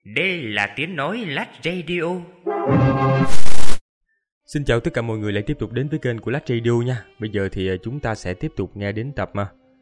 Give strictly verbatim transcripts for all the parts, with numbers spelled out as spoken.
Đây là tiếng nói Lách Radio. Xin chào tất cả mọi người lại tiếp tục đến với kênh của Lách Radio nha. Bây giờ thì chúng ta sẽ tiếp tục nghe đến tập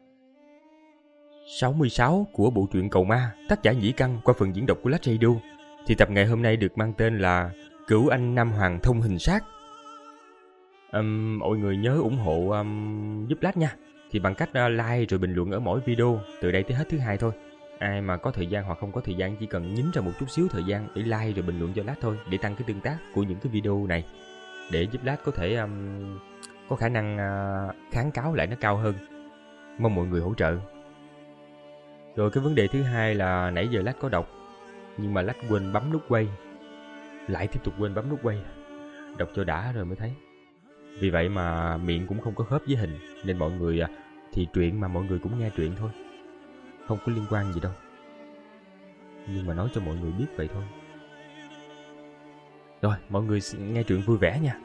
sáu mươi sáu của bộ truyện Cầu Ma, tác giả Nhĩ Căn qua phần diễn đọc của Lách Radio. Thì tập ngày hôm nay được mang tên là Cửu Anh Nam Hoàng Thông Hình Sát. Um, mọi người nhớ ủng hộ um, giúp Lách nha. Thì bằng cách uh, like rồi bình luận ở mỗi video từ đây tới hết thứ hai thôi. Ai mà có thời gian hoặc không có thời gian chỉ cần nhín ra một chút xíu thời gian để like rồi bình luận cho Lách thôi, để tăng cái tương tác của những cái video này, để giúp Lách có thể um, có khả năng uh, kháng cáo lại nó cao hơn. Mong mọi người hỗ trợ. Rồi cái vấn đề thứ hai là nãy giờ Lách có đọc nhưng mà Lách quên bấm nút quay, lại tiếp tục quên bấm nút quay. Đọc cho đã rồi mới thấy. Vì vậy mà miệng cũng không có khớp với hình, nên mọi người thì truyện mà mọi người cũng nghe truyện thôi, không có liên quan gì đâu, nhưng mà nói cho mọi người biết vậy thôi. Rồi mọi người nghe truyện vui vẻ nha.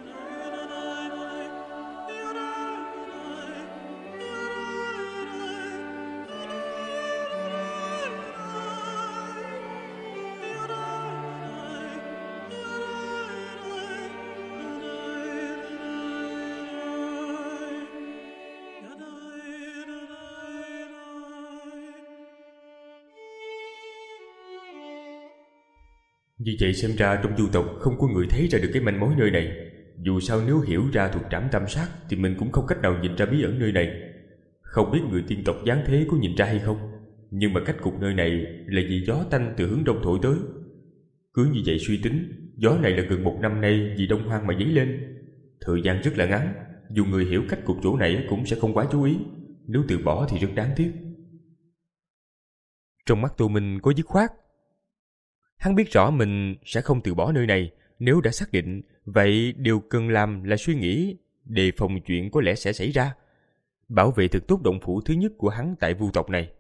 Như vậy xem ra trong du tộc không có người thấy ra được cái manh mối nơi này. Dù sao nếu hiểu ra thuật trảm tam sát thì mình cũng không cách nào nhìn ra bí ẩn nơi này. Không biết người tiên tộc giáng thế có nhìn ra hay không, nhưng mà cách cục nơi này là vì gió tanh từ hướng đông thổi tới. Cứ như vậy suy tính, gió này là gần một năm nay vì đông hoang mà dấy lên. Thời gian rất là ngắn, dù người hiểu cách cục chỗ này cũng sẽ không quá chú ý. Nếu từ bỏ thì rất đáng tiếc. Trong mắt Tô Minh có dứt khoát. Hắn biết rõ mình sẽ không từ bỏ nơi này. Nếu đã xác định, vậy điều cần làm là suy nghĩ, đề phòng chuyện có lẽ sẽ xảy ra. Bảo vệ thực tốt động phủ thứ nhất của hắn tại vu tộc này.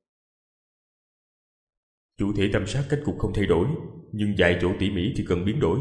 Chủ thể tam sát cách cục không thay đổi, nhưng vài chỗ tỉ mỉ thì cần biến đổi.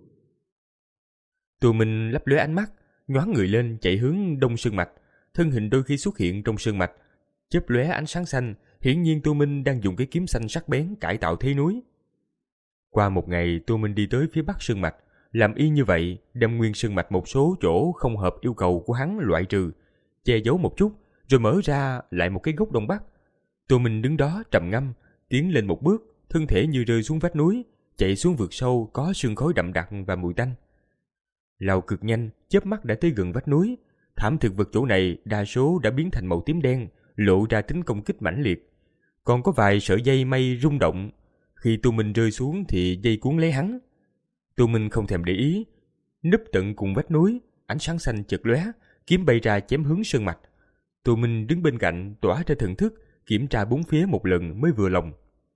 Tô Minh lấp lóe ánh mắt, nhoáng người lên chạy hướng đông sơn mạch. Thân hình đôi khi xuất hiện trong sơn mạch, chớp lóe ánh sáng xanh. Hiển nhiên Tô Minh đang dùng cái kiếm xanh sắc bén cải tạo thế núi. Qua một ngày, Tô Minh đi tới phía bắc sơn mạch, làm y như vậy, đem nguyên sơn mạch một số chỗ không hợp yêu cầu của hắn loại trừ, che giấu một chút, rồi mở ra lại một cái gốc đông bắc. Tô Minh đứng đó trầm ngâm, tiến lên một bước, thân thể như rơi xuống vách núi, chạy xuống vực sâu có sương khói đậm đặc và mùi tanh. Lao cực nhanh, chớp mắt đã tới gần vách núi. Thảm thực vật chỗ này đa số đã biến thành màu tím đen, lộ ra tính công kích mãnh liệt. Còn có vài sợi dây mây rung động. Khi Tô Minh rơi xuống thì dây cuốn lấy hắn. Tô Minh không thèm để ý, núp tận cùng vách núi, ánh sáng xanh chợt lóe, kiếm bay ra chém hướng sơn mạch. Tô Minh đứng bên cạnh tỏa ra thần thức, kiểm tra bốn phía một lần mới vừa lòng.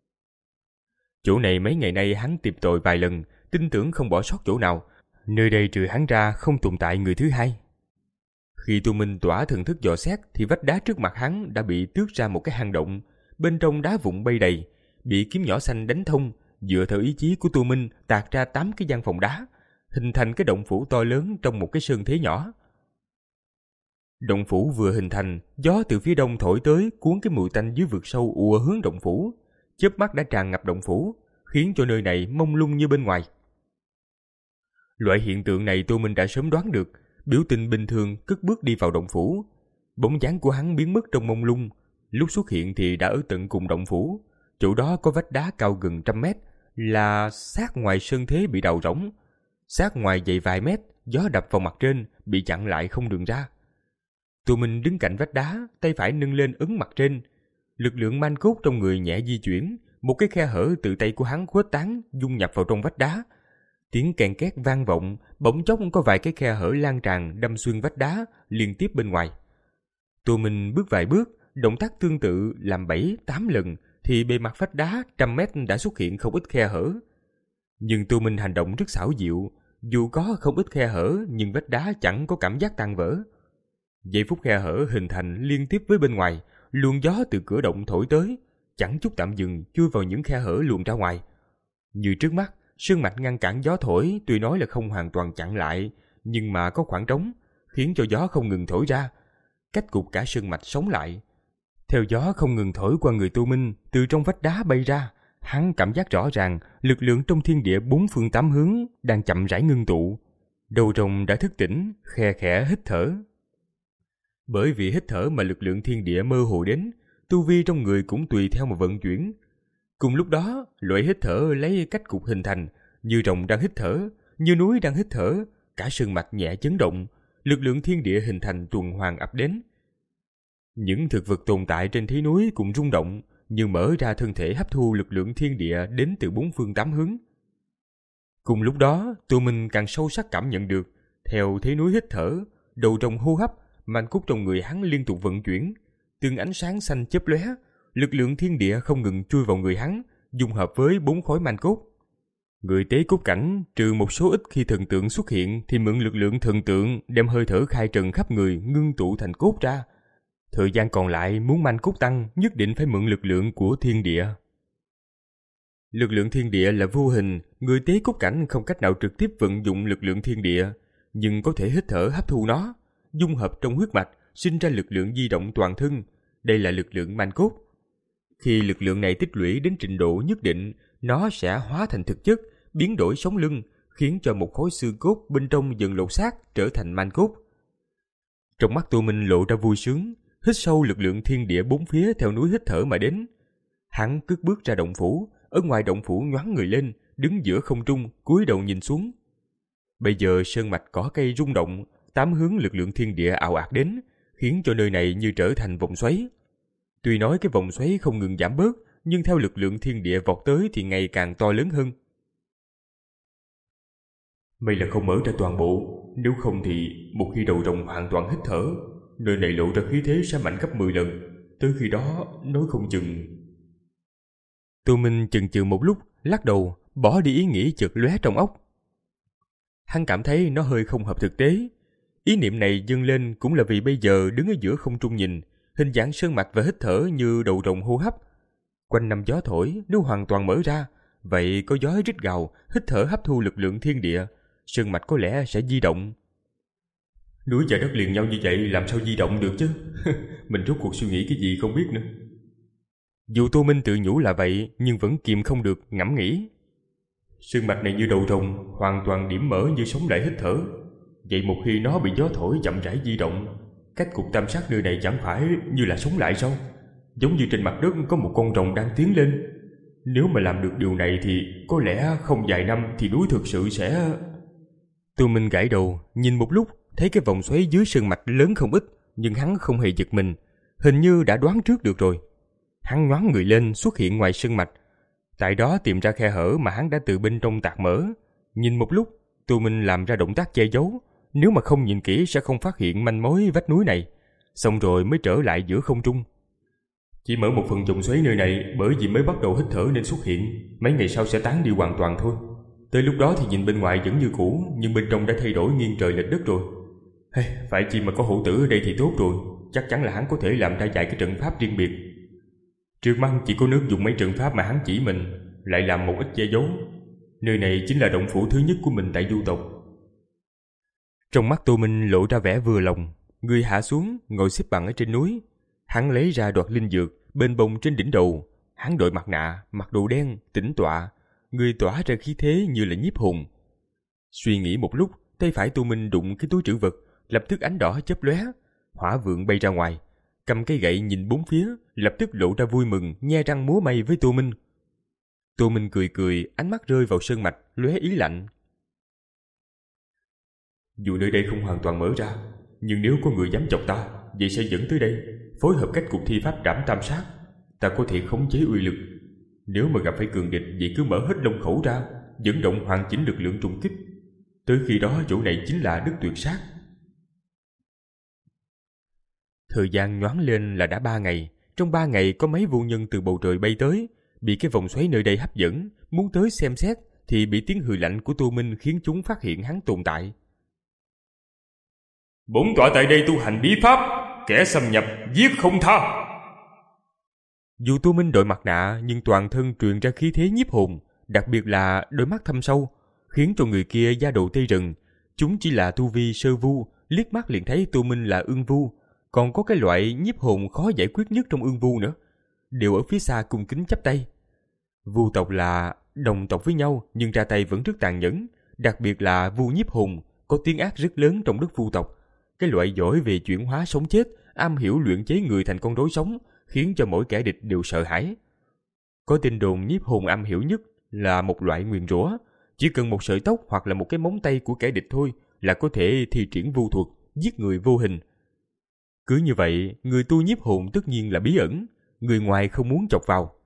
Chỗ này mấy ngày nay hắn tìm tòi vài lần, tin tưởng không bỏ sót chỗ nào. Nơi đây trừ hắn ra không tồn tại người thứ hai. Khi Tô Minh tỏa thần thức dò xét thì vách đá trước mặt hắn đã bị tước ra một cái hang động, bên trong đá vụn bay đầy, bị kiếm nhỏ xanh đánh thông. Dựa theo ý chí của Tô Minh tạc ra tám cái gian phòng đá, hình thành cái động phủ to lớn trong một cái sơn thế nhỏ. Động phủ vừa hình thành, gió từ phía đông thổi tới cuốn cái mùi tanh dưới vực sâu ùa hướng động phủ, chớp mắt đã tràn ngập động phủ, khiến cho nơi này mông lung như bên ngoài. Loại hiện tượng này Tô Minh đã sớm đoán được. Biểu tình bình thường cất bước đi vào động phủ, bóng dáng của hắn biến mất trong mông lung. Lúc xuất hiện thì đã ở tận cùng động phủ. Chỗ đó có vách đá cao gần trăm mét, là sát ngoài sơn thế bị đào rỗng. Sát ngoài dày vài mét, gió đập vào mặt trên, bị chặn lại không đường ra. Tô Minh đứng cạnh vách đá, tay phải nâng lên ấn mặt trên. Lực lượng man cốt trong người nhẹ di chuyển, một cái khe hở từ tay của hắn khuếch tán, dung nhập vào trong vách đá. Tiếng kèn két vang vọng, bỗng chốc có vài cái khe hở lan tràn đâm xuyên vách đá liên tiếp bên ngoài. Tô Minh bước vài bước, động tác tương tự làm bảy, tám lần thì bề mặt vách đá trăm mét đã xuất hiện không ít khe hở. Nhưng Tô Minh hành động rất xảo diệu, dù có không ít khe hở nhưng vách đá chẳng có cảm giác tan vỡ. Giây phút khe hở hình thành liên tiếp với bên ngoài, luồng gió từ cửa động thổi tới, chẳng chút tạm dừng chui vào những khe hở luồn ra ngoài. Như trước mắt, sơn mạch ngăn cản gió thổi, tuy nói là không hoàn toàn chặn lại, nhưng mà có khoảng trống, khiến cho gió không ngừng thổi ra. Cách cục cả sơn mạch sống lại. Theo gió không ngừng thổi qua người Tô Minh, từ trong vách đá bay ra, hắn cảm giác rõ ràng lực lượng trong thiên địa bốn phương tám hướng đang chậm rãi ngưng tụ. Đầu rồng đã thức tỉnh, khe khẽ hít thở. Bởi vì hít thở mà lực lượng thiên địa mơ hồ đến, tu vi trong người cũng tùy theo mà vận chuyển. Cùng lúc đó, loại hít thở lấy cách cục hình thành, như rồng đang hít thở, như núi đang hít thở, cả sơn mạch nhẹ chấn động, lực lượng thiên địa hình thành tuần hoàn ập đến. Những thực vật tồn tại trên thế núi cũng rung động, như mở ra thân thể hấp thu lực lượng thiên địa đến từ bốn phương tám hướng. Cùng lúc đó, Tô Minh càng sâu sắc cảm nhận được, theo thế núi hít thở, đầu rồng hô hấp, manh cốt trong người hắn liên tục vận chuyển, từng ánh sáng xanh chớp lóe, lực lượng thiên địa không ngừng chui vào người hắn, dung hợp với bốn khối manh cốt. Người tế cốt cảnh, trừ một số ít khi thần tượng xuất hiện thì mượn lực lượng thần tượng đem hơi thở khai trần khắp người ngưng tụ thành cốt ra. Thời gian còn lại muốn manh cốt tăng nhất định phải mượn lực lượng của thiên địa. Lực lượng thiên địa là vô hình, người tế cốt cảnh không cách nào trực tiếp vận dụng lực lượng thiên địa, nhưng có thể hít thở hấp thu nó, dung hợp trong huyết mạch, sinh ra lực lượng di động toàn thân. Đây là lực lượng manh cốt. Khi lực lượng này tích lũy đến trình độ nhất định, nó sẽ hóa thành thực chất, biến đổi sống lưng, khiến cho một khối xương cốt bên trong dần lột xác trở thành manh cốt. Trong mắt Tô Minh lộ ra vui sướng, hít sâu lực lượng thiên địa bốn phía theo núi hít thở mà đến. Hắn cất bước ra động phủ, ở ngoài động phủ nhoáng người lên, đứng giữa không trung, cúi đầu nhìn xuống. Bây giờ sơn mạch cỏ cây rung động, tám hướng lực lượng thiên địa ào ạt đến, khiến cho nơi này như trở thành vòng xoáy. Tuy nói cái vòng xoáy không ngừng giảm bớt, nhưng theo lực lượng thiên địa vọt tới thì ngày càng to lớn hơn. May là không mở ra toàn bộ, nếu không thì một khi đầu rồng hoàn toàn hít thở, nơi này lộ ra khí thế sẽ mạnh gấp mười lần, tới khi đó nói không chừng. Tô Minh chần chừ một lúc, lắc đầu, bỏ đi ý nghĩ chợt lóe trong óc. Hắn cảm thấy nó hơi không hợp thực tế. Ý niệm này dâng lên cũng là vì bây giờ đứng ở giữa không trung nhìn, hình dáng sơn mạch và hít thở như đầu rồng hô hấp. Quanh năm gió thổi, nếu hoàn toàn mở ra, vậy có gió rít gào, hít thở hấp thu lực lượng thiên địa, sơn mạch có lẽ sẽ di động. Núi và đất liền nhau như vậy làm sao di động được chứ? Mình rốt cuộc suy nghĩ cái gì không biết nữa. Dù Tô Minh tự nhủ là vậy, nhưng vẫn kìm không được ngẫm nghĩ. Sơn mạch này như đầu rồng, hoàn toàn điểm mở như sống lại hít thở. Vậy một khi nó bị gió thổi chậm rãi di động, cách cục tam giác nơi này chẳng phải như là sống lại sao? Giống như trên mặt đất có một con rồng đang tiến lên. Nếu mà làm được điều này thì có lẽ không vài năm thì núi thực sự sẽ... Tô Minh gãi đầu, nhìn một lúc, thấy cái vòng xoáy dưới sơn mạch lớn không ít, nhưng hắn không hề giật mình, hình như đã đoán trước được rồi. Hắn nhoáng người lên xuất hiện ngoài sơn mạch, tại đó tìm ra khe hở mà hắn đã từ bên trong tạc mở. Nhìn một lúc, Tô Minh làm ra động tác che giấu, nếu mà không nhìn kỹ sẽ không phát hiện manh mối vách núi này, xong rồi mới trở lại giữa không trung. Chỉ mở một phần vòng xoáy nơi này bởi vì mới bắt đầu hít thở nên xuất hiện, mấy ngày sau sẽ tán đi hoàn toàn thôi. Tới lúc đó thì nhìn bên ngoài vẫn như cũ, nhưng bên trong đã thay đổi nghiêng trời lệch đất rồi. Hey, phải chi mà có hổ tử ở đây thì tốt rồi, chắc chắn là hắn có thể làm ra vài cái trận pháp riêng biệt. Trước mắt chỉ có nước dùng mấy trận pháp mà hắn chỉ mình, lại làm một ít che giấu. Nơi này chính là động phủ thứ nhất của mình tại du tộc. Trong mắt Tô Minh lộ ra vẻ vừa lòng, người hạ xuống, ngồi xếp bằng ở trên núi. Hắn lấy ra đoạt linh dược, bên bông trên đỉnh đầu. Hắn đội mặt nạ, mặc đồ đen, tĩnh tọa, người tỏa ra khí thế như là nhiếp hồn. Suy nghĩ một lúc, tay phải Tô Minh đụng cái túi trữ vật, lập tức ánh đỏ chớp lóe, hỏa vượng bay ra ngoài, cầm cây gậy nhìn bốn phía, lập tức lộ ra vui mừng, nhe răng múa may với Tô Minh. Tô Minh cười cười, ánh mắt rơi vào sơn mạch, lóe ý lạnh. Dù nơi đây không hoàn toàn mở ra, nhưng nếu có người dám chọc ta, vậy sẽ dẫn tới đây, phối hợp cách cuộc thi pháp trảm tam sát, ta có thể khống chế uy lực. Nếu mà gặp phải cường địch, vậy cứ mở hết lông khẩu ra, dẫn động hoàn chỉnh lực lượng trùng kích. Tới khi đó chỗ này chính là đất tuyệt sát. Thời gian nhoáng lên là đã ba ngày. Trong ba ngày có mấy vô nhân từ bầu trời bay tới, bị cái vòng xoáy nơi đây hấp dẫn, muốn tới xem xét thì bị tiếng hừ lạnh của Tô Minh khiến chúng phát hiện hắn tồn tại. Bổn tọa tại đây tu hành bí pháp, kẻ xâm nhập giết không tha. Dù Tô Minh đội mặt nạ nhưng toàn thân truyền ra khí thế nhiếp hồn, đặc biệt là đôi mắt thâm sâu, khiến cho người kia da đầu tê rần. Chúng chỉ là tu vi sơ vu, liếc mắt liền thấy Tô Minh là ưng vu, còn có cái loại nhiếp hồn khó giải quyết nhất trong ưng vu nữa, đều ở phía xa cung kính chắp tay. Vu tộc là đồng tộc với nhau nhưng ra tay vẫn rất tàn nhẫn, đặc biệt là Vu Nhiếp Hùng có tiếng ác rất lớn trong đất Vu tộc. Cái loại giỏi về chuyển hóa sống chết, am hiểu luyện chế người thành con rối sống, khiến cho mỗi kẻ địch đều sợ hãi. Có tin đồn Nhiếp Hùng am hiểu nhất là một loại nguyền rủa, chỉ cần một sợi tóc hoặc là một cái móng tay của kẻ địch thôi là có thể thi triển vu thuật, giết người vô hình. Cứ như vậy, người tu nhiếp hồn tất nhiên là bí ẩn, người ngoài không muốn chọc vào.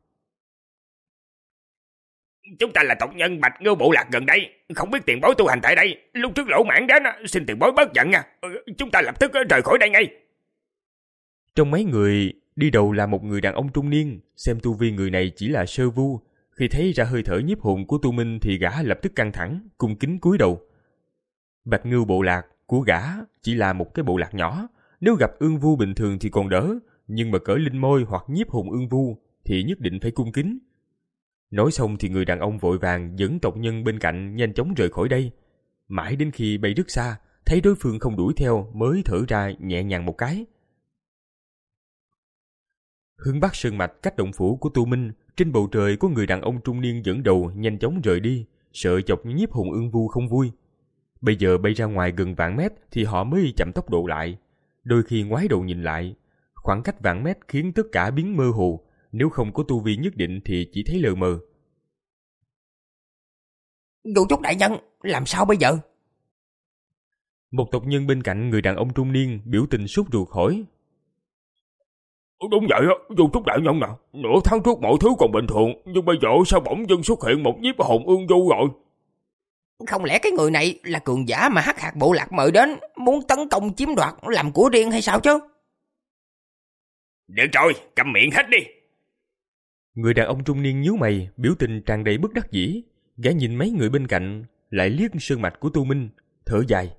Chúng ta là tộc nhân Bạch Ngưu bộ lạc gần đây, không biết tiền bối tu hành tại đây. Lúc trước Lỗ Mãn đến, xin tiền bối bớt giận nha. Chúng ta lập tức rời khỏi đây ngay. Trong mấy người, đi đầu là một người đàn ông trung niên, xem tu vi người này chỉ là sơ vu. Khi thấy ra hơi thở nhiếp hồn của Tu Minh thì gã lập tức căng thẳng, cung kính cúi đầu. Bạch Ngưu bộ lạc của gã chỉ là một cái bộ lạc nhỏ, nếu gặp ương vu bình thường thì còn đỡ, nhưng mà cỡ linh môi hoặc nhiếp hồn ương vu thì nhất định phải cung kính. Nói xong thì người đàn ông vội vàng dẫn tộc nhân bên cạnh nhanh chóng rời khỏi đây. Mãi đến khi bay rất xa, thấy đối phương không đuổi theo mới thở ra nhẹ nhàng một cái. Hướng Bắc Sơn Mạch cách động phủ của Tu Minh, trên bầu trời có người đàn ông trung niên dẫn đầu nhanh chóng rời đi, sợ chọc nhiếp hồn ương vu không vui. Bây giờ bay ra ngoài gần vạn mét thì họ mới chậm tốc độ lại. Đôi khi ngoái đầu nhìn lại, khoảng cách vạn mét khiến tất cả biến mơ hồ, nếu không có tu vi nhất định thì chỉ thấy lờ mờ. Vô Trúc đại nhân, làm sao bây giờ? Một tộc nhân bên cạnh người đàn ông trung niên biểu tình sốt ruột hỏi. Đúng vậy á, Vô Trúc đại nhân nè, nửa tháng trước mọi thứ còn bình thường, nhưng bây giờ sao bỗng dưng xuất hiện một nhiếp hồn ương vu rồi? Không lẽ cái người này là cường giả mà Hắc Hạt bộ lạc mời đến, muốn tấn công chiếm đoạt làm của riêng hay sao chứ? Được rồi, câm miệng hết đi. Người đàn ông trung niên nhíu mày, biểu tình tràn đầy bất đắc dĩ. Gã nhìn mấy người bên cạnh, lại liếc sơn mạch của Tu Minh, thở dài.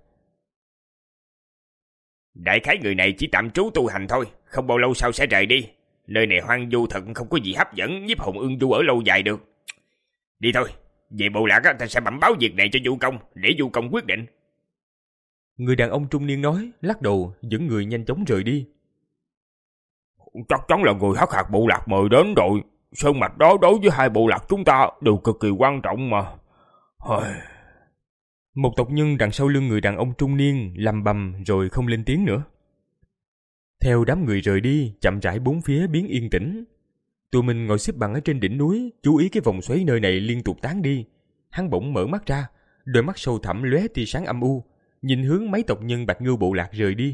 Đại khái người này chỉ tạm trú tu hành thôi, không bao lâu sau sẽ rời đi. Nơi này hoang vu thật, không có gì hấp dẫn nhiếp hồn ương vu ở lâu dài được. Đi thôi, về bộ lạc ta sẽ bẩm báo việc này cho Vu Công, để Vu Công quyết định. Người đàn ông trung niên nói, lắc đầu, dẫn người nhanh chóng rời đi. Chắc chắn là người Hắc Hạt bộ lạc mời đến rồi. Sơn mạch đó đối với hai bộ lạc chúng ta đều cực kỳ quan trọng mà. Một tộc nhân đằng sau lưng người đàn ông trung niên lầm bầm rồi không lên tiếng nữa. Theo đám người rời đi, chậm rãi bốn phía biến yên tĩnh. Tu Minh ngồi xếp bằng ở trên đỉnh núi, chú ý cái vòng xoáy nơi này liên tục tán đi. Hắn bỗng mở mắt ra, đôi mắt sâu thẳm lóe tia sáng âm u, nhìn hướng mấy tộc nhân Bạch Ngưu bộ lạc rời đi.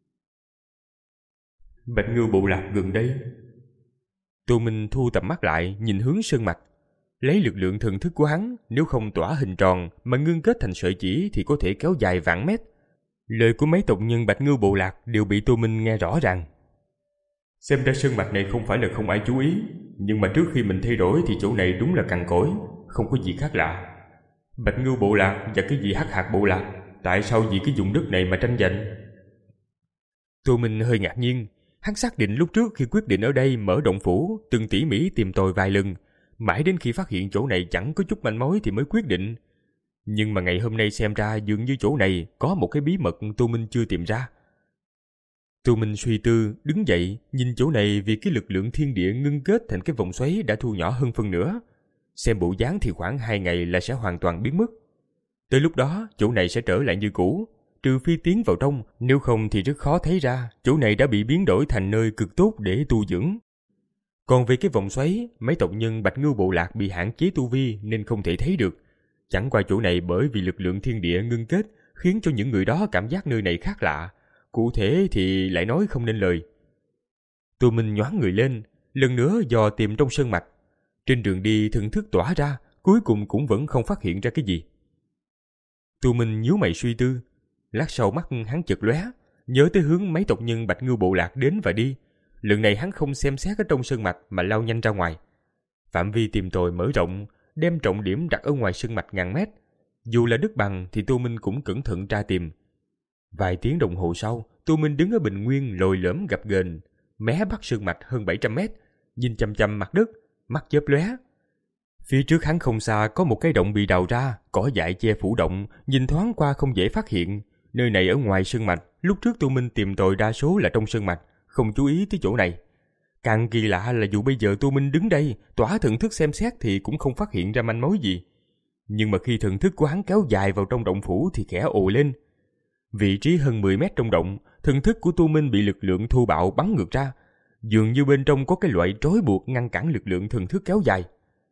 Bạch Ngưu bộ lạc gần đây. Tu Minh thu tầm mắt lại, nhìn hướng sơn mạch. Lấy lực lượng thần thức của hắn, nếu không tỏa hình tròn mà ngưng kết thành sợi chỉ thì có thể kéo dài vạn mét. Lời của mấy tộc nhân Bạch Ngưu bộ lạc đều bị Tu Minh nghe rõ ràng. Xem ra sơn mạch này không phải là không ai chú ý, nhưng mà trước khi mình thay đổi thì chỗ này đúng là cằn cỗi, không có gì khác lạ. Bạch Ngưu bộ lạc và cái gì Hắc Hạt bộ lạc, tại sao vì cái vùng đất này mà tranh giành? Tu Minh hơi ngạc nhiên, hắn xác định lúc trước khi quyết định ở đây mở động phủ, từng tỉ mỉ tìm tòi vài lần, mãi đến khi phát hiện chỗ này chẳng có chút manh mối thì mới quyết định. Nhưng mà ngày hôm nay xem ra dường như chỗ này có một cái bí mật Tu Minh chưa tìm ra. Tu Minh suy tư, đứng dậy, nhìn chỗ này vì cái lực lượng thiên địa ngưng kết thành cái vòng xoáy đã thu nhỏ hơn phân nửa. Xem bộ dáng thì khoảng hai ngày là sẽ hoàn toàn biến mất. Tới lúc đó, chỗ này sẽ trở lại như cũ, trừ phi tiến vào trong, nếu không thì rất khó thấy ra chỗ này đã bị biến đổi thành nơi cực tốt để tu dưỡng. Còn về cái vòng xoáy, mấy tộc nhân Bạch Ngưu bộ lạc bị hạn chế tu vi nên không thể thấy được. Chẳng qua chỗ này bởi vì lực lượng thiên địa ngưng kết khiến cho những người đó cảm giác nơi này khác lạ. Cụ thể thì lại nói không nên lời. Tu Minh nhoáng người lên, lần nữa dò tìm trong sơn mạch. Trên đường đi thần thức tỏa ra, cuối cùng cũng vẫn không phát hiện ra cái gì. Tu Minh nhíu mày suy tư. Lát sau mắt hắn chợt lóe, nhớ tới hướng mấy tộc nhân Bạch Ngưu bộ lạc đến và đi. Lần này hắn không xem xét ở trong sơn mạch mà lao nhanh ra ngoài. Phạm vi tìm tòi mở rộng, đem trọng điểm đặt ở ngoài sơn mạch ngàn mét. Dù là đất bằng thì Tu Minh cũng cẩn thận tra tìm. Vài tiếng đồng hồ sau, Tu Minh đứng ở bình nguyên lồi lõm gập ghềnh, mé bắc sơn mạch hơn bảy trăm mét, nhìn chằm chằm mặt đất, mắt chớp lóe. Phía trước hắn không xa có một cái động bị đào ra, cỏ dại che phủ động, nhìn thoáng qua không dễ phát hiện. Nơi này ở ngoài sơn mạch, lúc trước Tu Minh tìm tòi đa số là trong sơn mạch, không chú ý tới chỗ này. Càng kỳ lạ là dù bây giờ Tô Minh đứng đây, tỏa thần thức xem xét thì cũng không phát hiện ra manh mối gì. Nhưng mà khi thần thức của hắn kéo dài vào trong động phủ thì khẽ ồ lên. Vị trí hơn mười mét trong động, thần thức của Tô Minh bị lực lượng thô bạo bắn ngược ra. Dường như bên trong có cái loại trói buộc ngăn cản lực lượng thần thức kéo dài.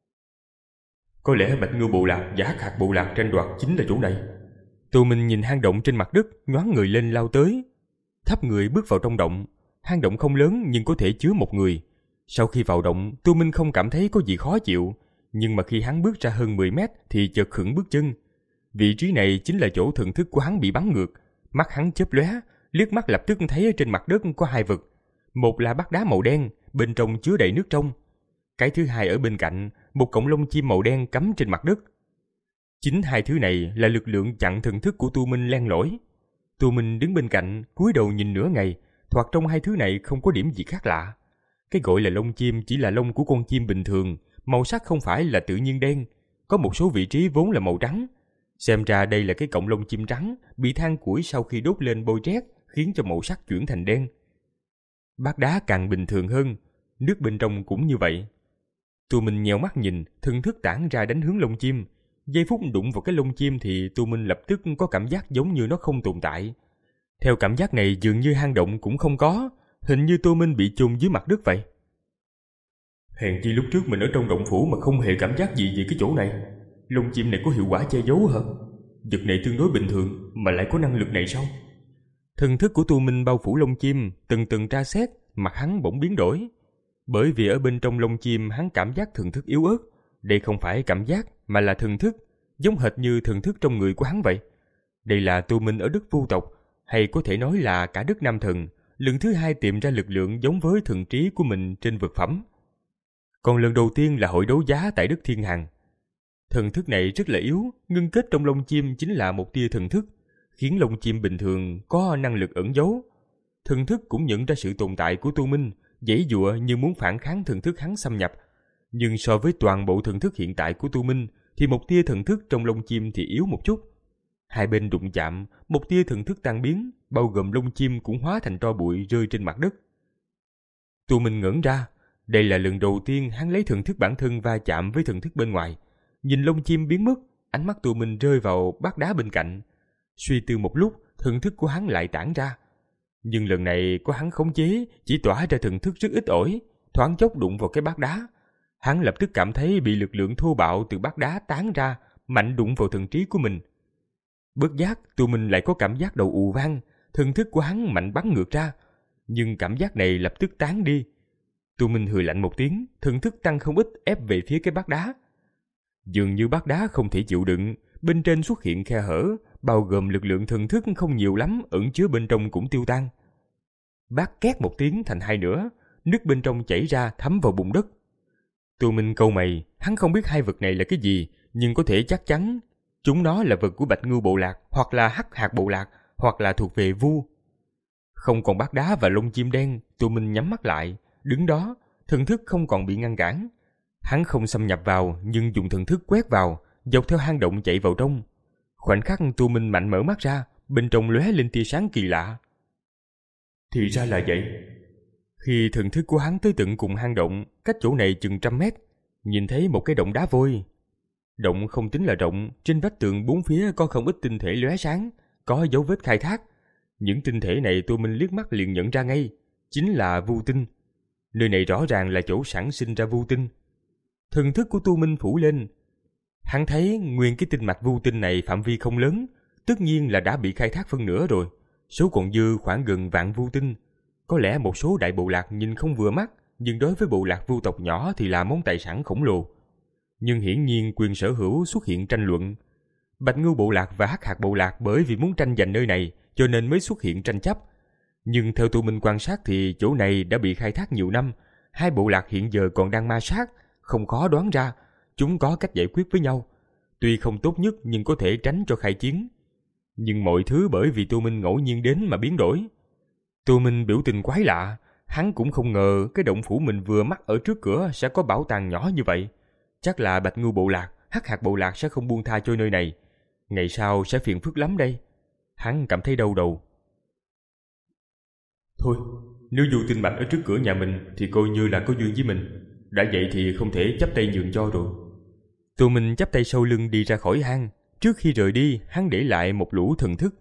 Có lẽ Bạch Ngưu bộ lạc và Hắc Hạc bộ lạc tranh đoạt chính là chỗ này. Tô Minh nhìn hang động trên mặt đất, nhoáng người lên lao tới. Thấp người bước vào trong động. Hang động không lớn nhưng có thể chứa một người. Sau khi vào động, Tô Minh không cảm thấy có gì khó chịu. Nhưng mà khi hắn bước ra hơn mười mét thì chợt khựng bước chân. Vị trí này chính là chỗ thần thức của hắn bị bắn ngược. Mắt hắn chớp lóe, liếc mắt lập tức thấy ở trên mặt đất có hai vật. Một là bát đá màu đen, bên trong chứa đầy nước trong. Cái thứ hai ở bên cạnh, một cọng lông chim màu đen cắm trên mặt đất. Chính hai thứ này là lực lượng chặn thần thức của Tô Minh len lỏi. Tô Minh đứng bên cạnh, cúi đầu nhìn nửa ngày, thoạt trong hai thứ này không có điểm gì khác lạ. Cái gọi là lông chim chỉ là lông của con chim bình thường, màu sắc không phải là tự nhiên đen, có một số vị trí vốn là màu trắng. Xem ra đây là cái cọng lông chim trắng bị than củi sau khi đốt lên bôi trét khiến cho màu sắc chuyển thành đen. Bát đá càng bình thường hơn, nước bên trong cũng như vậy. Tô Minh nhèo mắt nhìn, thần thức tản ra đánh hướng lông chim. Giây phút đụng vào cái lông chim thì Tô Minh lập tức có cảm giác giống như nó không tồn tại. Theo cảm giác này dường như hang động cũng không có, hình như Tô Minh bị chôn dưới mặt đất vậy. Hèn chi lúc trước mình ở trong động phủ mà không hề cảm giác gì về cái chỗ này. Lông chim này có hiệu quả che giấu hả? Vật này tương đối bình thường mà lại có năng lực này sao? Thần thức của Tô Minh bao phủ lông chim, từng từng tra xét, mặt hắn bỗng biến đổi. Bởi vì ở bên trong lông chim hắn cảm giác thần thức yếu ớt. Đây không phải cảm giác mà là thần thức, giống hệt như thần thức trong người của hắn vậy. Đây là Tô Minh ở đất vô tộc, hay có thể nói là cả đất Nam Thần, lần thứ hai tìm ra lực lượng giống với thần trí của mình trên vật phẩm. Còn lần đầu tiên là hội đấu giá tại đất Thiên Hằng. Thần thức này rất là yếu, ngưng kết trong lông chim chính là một tia thần thức, khiến lông chim bình thường có năng lực ẩn giấu. Thần thức cũng nhận ra sự tồn tại của Tô Minh, giãy giụa như muốn phản kháng thần thức hắn xâm nhập. Nhưng so với toàn bộ thần thức hiện tại của Tô Minh thì một tia thần thức trong lông chim thì yếu một chút. Hai bên đụng chạm, một tia thần thức tan biến, bao gồm lông chim cũng hóa thành tro bụi rơi trên mặt đất. Tô Minh ngẩn ra, đây là lần đầu tiên hắn lấy thần thức bản thân va chạm với thần thức bên ngoài. Nhìn lông chim biến mất, ánh mắt Tô Minh rơi vào bát đá bên cạnh. Suy tư một lúc, thần thức của hắn lại tản ra. Nhưng lần này có hắn khống chế, chỉ tỏa ra thần thức rất ít ỏi, thoáng chốc đụng vào cái bát đá. Hắn lập tức cảm thấy bị lực lượng thô bạo từ bát đá tán ra, mạnh đụng vào thần trí của mình. Bất giác, Tô Minh lại có cảm giác đầu ù vang, thần thức của hắn mạnh bắn ngược ra. Nhưng cảm giác này lập tức tán đi. Tô Minh hừ lạnh một tiếng, thần thức tăng không ít ép về phía cái bát đá. Dường như bát đá không thể chịu đựng, bên trên xuất hiện khe hở, bao gồm lực lượng thần thức không nhiều lắm ẩn chứa bên trong cũng tiêu tan. Bát két một tiếng thành hai nửa, nước bên trong chảy ra thấm vào bùn đất. Tô Minh cau mày, hắn không biết hai vật này là cái gì, nhưng có thể chắc chắn chúng nó là vật của Bạch Ngưu bộ lạc, hoặc là Hắc Hạc bộ lạc, hoặc là thuộc về Vu. Không còn bát đá và lông chim đen, Tô Minh nhắm mắt lại, đứng đó, thần thức không còn bị ngăn cản. Hắn không xâm nhập vào, nhưng dùng thần thức quét vào, dọc theo hang động chạy vào trong. Khoảnh khắc Tô Minh mạnh mở mắt ra, bên trong lóe lên tia sáng kỳ lạ. Thì ra là vậy. Khi thần thức của hắn tới tận cùng hang động, cách chỗ này chừng trăm mét, nhìn thấy một cái động đá vôi. Động không tính là rộng, trên vách tường bốn phía có không ít tinh thể lóe sáng, có dấu vết khai thác. Những tinh thể này Tô Minh liếc mắt liền nhận ra ngay, chính là vu tinh. Nơi này rõ ràng là chỗ sản sinh ra vu tinh. Thần thức của Tô Minh phủ lên. Hắn thấy nguyên cái tinh mạch vu tinh này phạm vi không lớn, tất nhiên là đã bị khai thác phân nửa rồi. Số còn dư khoảng gần vạn vu tinh. Có lẽ một số đại bộ lạc nhìn không vừa mắt, nhưng đối với bộ lạc vu tộc nhỏ thì là món tài sản khổng lồ. Nhưng hiển nhiên quyền sở hữu xuất hiện tranh luận. Bạch Ngưu bộ lạc và Hắc Hạc bộ lạc bởi vì muốn tranh giành nơi này cho nên mới xuất hiện tranh chấp. Nhưng theo Tô Minh quan sát thì chỗ này đã bị khai thác nhiều năm, hai bộ lạc hiện giờ còn đang ma sát, không khó đoán ra chúng có cách giải quyết với nhau. Tuy không tốt nhất nhưng có thể tránh cho khai chiến. Nhưng mọi thứ bởi vì Tô Minh ngẫu nhiên đến mà biến đổi. Tô Minh biểu tình quái lạ, hắn cũng không ngờ cái động phủ mình vừa mắc ở trước cửa sẽ có bảo tàng nhỏ như vậy. Chắc là Bạch Ngưu bộ lạc, Hắc Hạc bộ lạc sẽ không buông tha cho nơi này. Ngày sau sẽ phiền phức lắm đây. Hắn cảm thấy đau đầu. Thôi, Nếu Du Tinh Mạch ở trước cửa nhà mình thì coi như là có duyên với mình. Đã vậy thì không thể chắp tay nhường cho rồi. Tô Minh chắp tay sau lưng đi ra khỏi hang. Trước khi rời đi, hắn để lại một lũ thần thức.